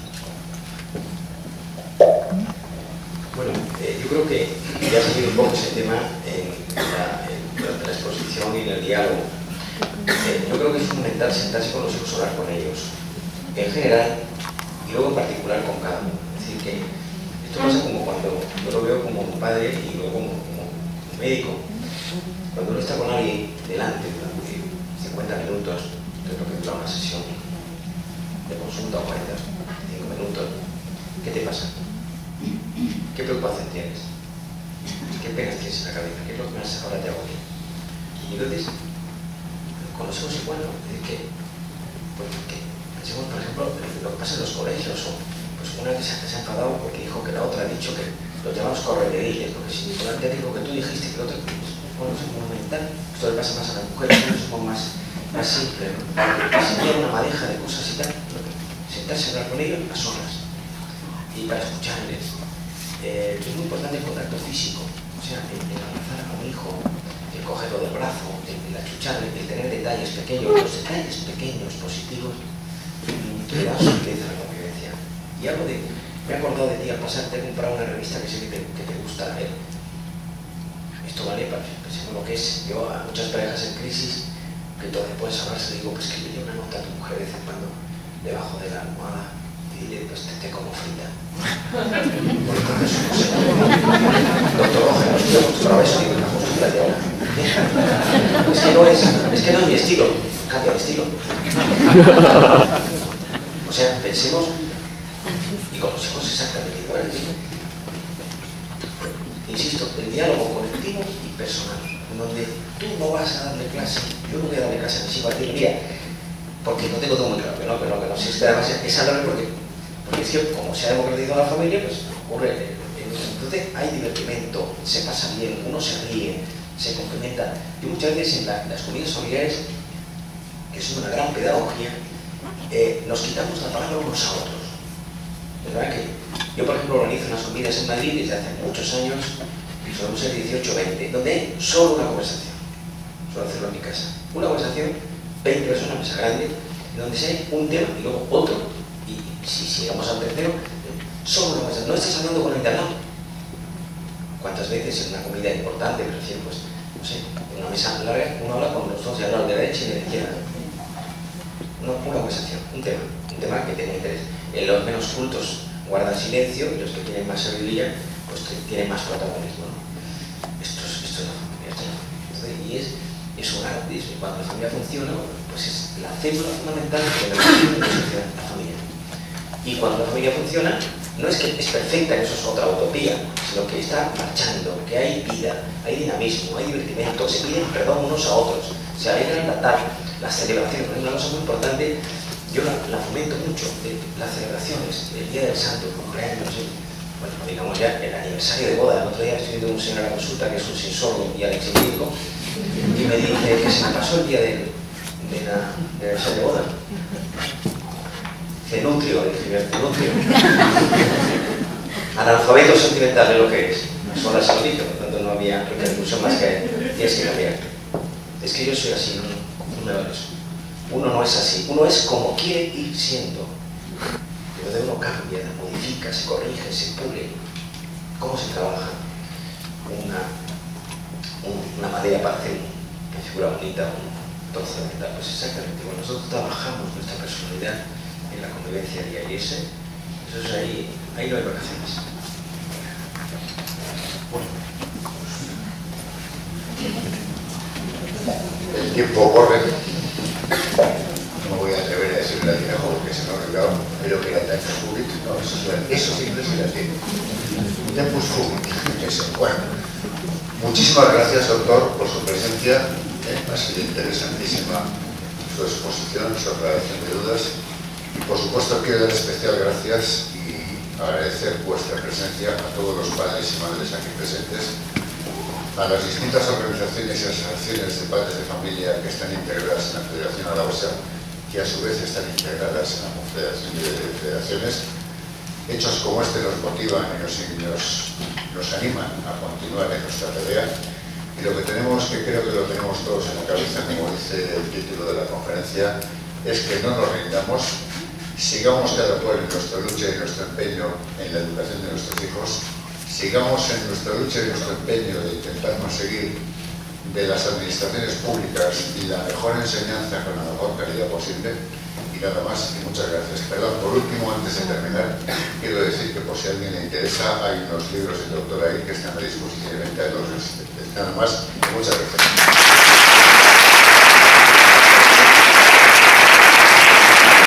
gracias. Bueno, yo creo que ya ha salido un poco ese tema durante la exposición y en el diálogo. Yo creo que es fundamental sentarse con los hijos, hablar con ellos, en general, y luego en particular con cada uno. Es decir, que esto pasa como cuando yo lo veo como un padre y luego como un médico. Cuando uno está con alguien delante durante 50 minutos, de lo que dura una sesión de consulta o 45 minutos, ¿qué te pasa? ¿Qué preocupación tienes? ¿qué penas tienes en la cabeza? ¿Qué es lo que más ahora te hago aquí? Y entonces, con los hijos igual, ¿no? Es que, pues, que pensemos, por ejemplo, lo que pasa en los colegios, o pues una que se ha enfadado porque dijo que la otra ha dicho que los llamamos correderillas, porque si por te digo que tú dijiste que el otro, bueno, es fundamental, esto le pasa más a las mujeres, nosotros somos más simples, ¿no? Enseñar una madeja de cosas y tal, ¿no? Sentarse a hablar con ellos a solas y para escucharles. Es muy importante el contacto físico, o sea, el abrazar a un hijo, el cogerlo del brazo, el achucharle, el tener detalles pequeños, los detalles pequeños, positivos, que dan solidez a la convivencia. Y algo de, me he acordado de ti al pasar, te he comprado una revista que sé que te gusta leer. Esto vale para pensemos lo que es. Yo a muchas parejas en crisis, que todavía puedes hablarse, le digo, pues que le dio una nota a tu mujer de vez en cuando debajo de la almohada y dile, pues te como frita. Doctor Roja, no estoy acostumbrado a eso, digo, una costumbre de ahora. Es que no es mi estilo, cambia de estilo. O sea, pensemos, y con los hijos exactamente igual. Insisto, el diálogo colectivo y personal, en donde tú no vas a darle clase, yo no voy a darle clase a mis hijos a ti, mira, porque no tengo todo muy claro, que no, si es que además es hablar porque es que como se ha democratizado la familia, pues ocurre, entonces hay divertimento, se pasa bien, uno se ríe, se complementa, y muchas veces en las comidas familiares, que son una gran pedagogía, nos quitamos la palabra unos a otros. ¿Verdad que yo, por ejemplo, organizo unas comidas en Madrid desde hace muchos años, solemos ser 18 o 20, donde hay solo una conversación. Suelo hacerlo en mi casa. Una conversación, 20 personas, mesa grande, donde se hay un tema y luego otro, y si llegamos al tercero, solo una conversación. No estás hablando con el de al lado. ¿Cuántas veces en una comida importante, pero recién, pues, no sé, en una mesa larga, uno habla con los dos de al lado, de la derecha y de la izquierda? Una conversación, un tema que tenga interés. En los menos cultos guardan silencio y los que tienen más sabiduría pues tienen más protagonismo, ¿no? Esto es la familia, Entonces, y es un arte, cuando la familia funciona, pues es la célula fundamental de la sociedad, la familia. Y cuando la familia funciona, no es que es perfecta, eso es otra utopía, sino que está marchando, que hay vida, hay dinamismo, hay divertimento, se piden perdón unos a otros, se alegran las celebraciones. Una cosa muy importante, yo la fomento mucho, las celebraciones, el Día del Santo, el cumpleaños, bueno, digamos ya el aniversario de boda. El otro día estoy viendo un señor a la consulta que es un sinsordo y alexílico y me dice que se me pasó el día del aniversario de boda. Dice, nutrio, nutrio. Analfabeto sentimental es lo que es. Sola se lo dije, por lo tanto no había repercusión más que tienes que cambiar. Es que yo soy así, no me vale eso. Uno no es así, uno es como quiere ir siendo. Entonces uno cambia, modifica, se corrige, se pule. ¿Cómo se trabaja una madera para hacer una figura bonita, un trozo de metal? Pues exactamente, cuando nosotros trabajamos nuestra personalidad en la convivencia diaria y eso es ahí no hay vacaciones. El tiempo corre. No voy a atrever a decir la tira porque se me ha olvidado, pero que la taxa fugit, no, eso siempre se la tiene. Tempus fugit, eso. Bueno, muchísimas gracias, doctor, por su presencia. Ha sido interesantísima su exposición, su aclaración de dudas. Y por supuesto quiero dar especial gracias y agradecer vuestra presencia a todos los padres y madres aquí presentes, a las distintas organizaciones y asociaciones de padres de familia que están integradas en la Federación Aragosa, que a su vez están integradas en la Confederación de Federaciones. Hechos como este nos motivan y nos animan a continuar en nuestra tarea. Y lo que tenemos, que creo que lo tenemos todos en la cabeza, como dice el título de la conferencia, es que no nos rindamos, sigamos cada cual en nuestra lucha y nuestro empeño en la educación de nuestros hijos, sigamos en nuestra lucha y nuestro empeño de intentar conseguir de las administraciones públicas y la mejor enseñanza con la mejor calidad posible. Y nada más, y muchas gracias. Perdón, por último, antes de terminar, quiero decir que por si a alguien le interesa, hay unos libros del doctor ahí que están a disposición de venta de los. Nada más, y muchas gracias.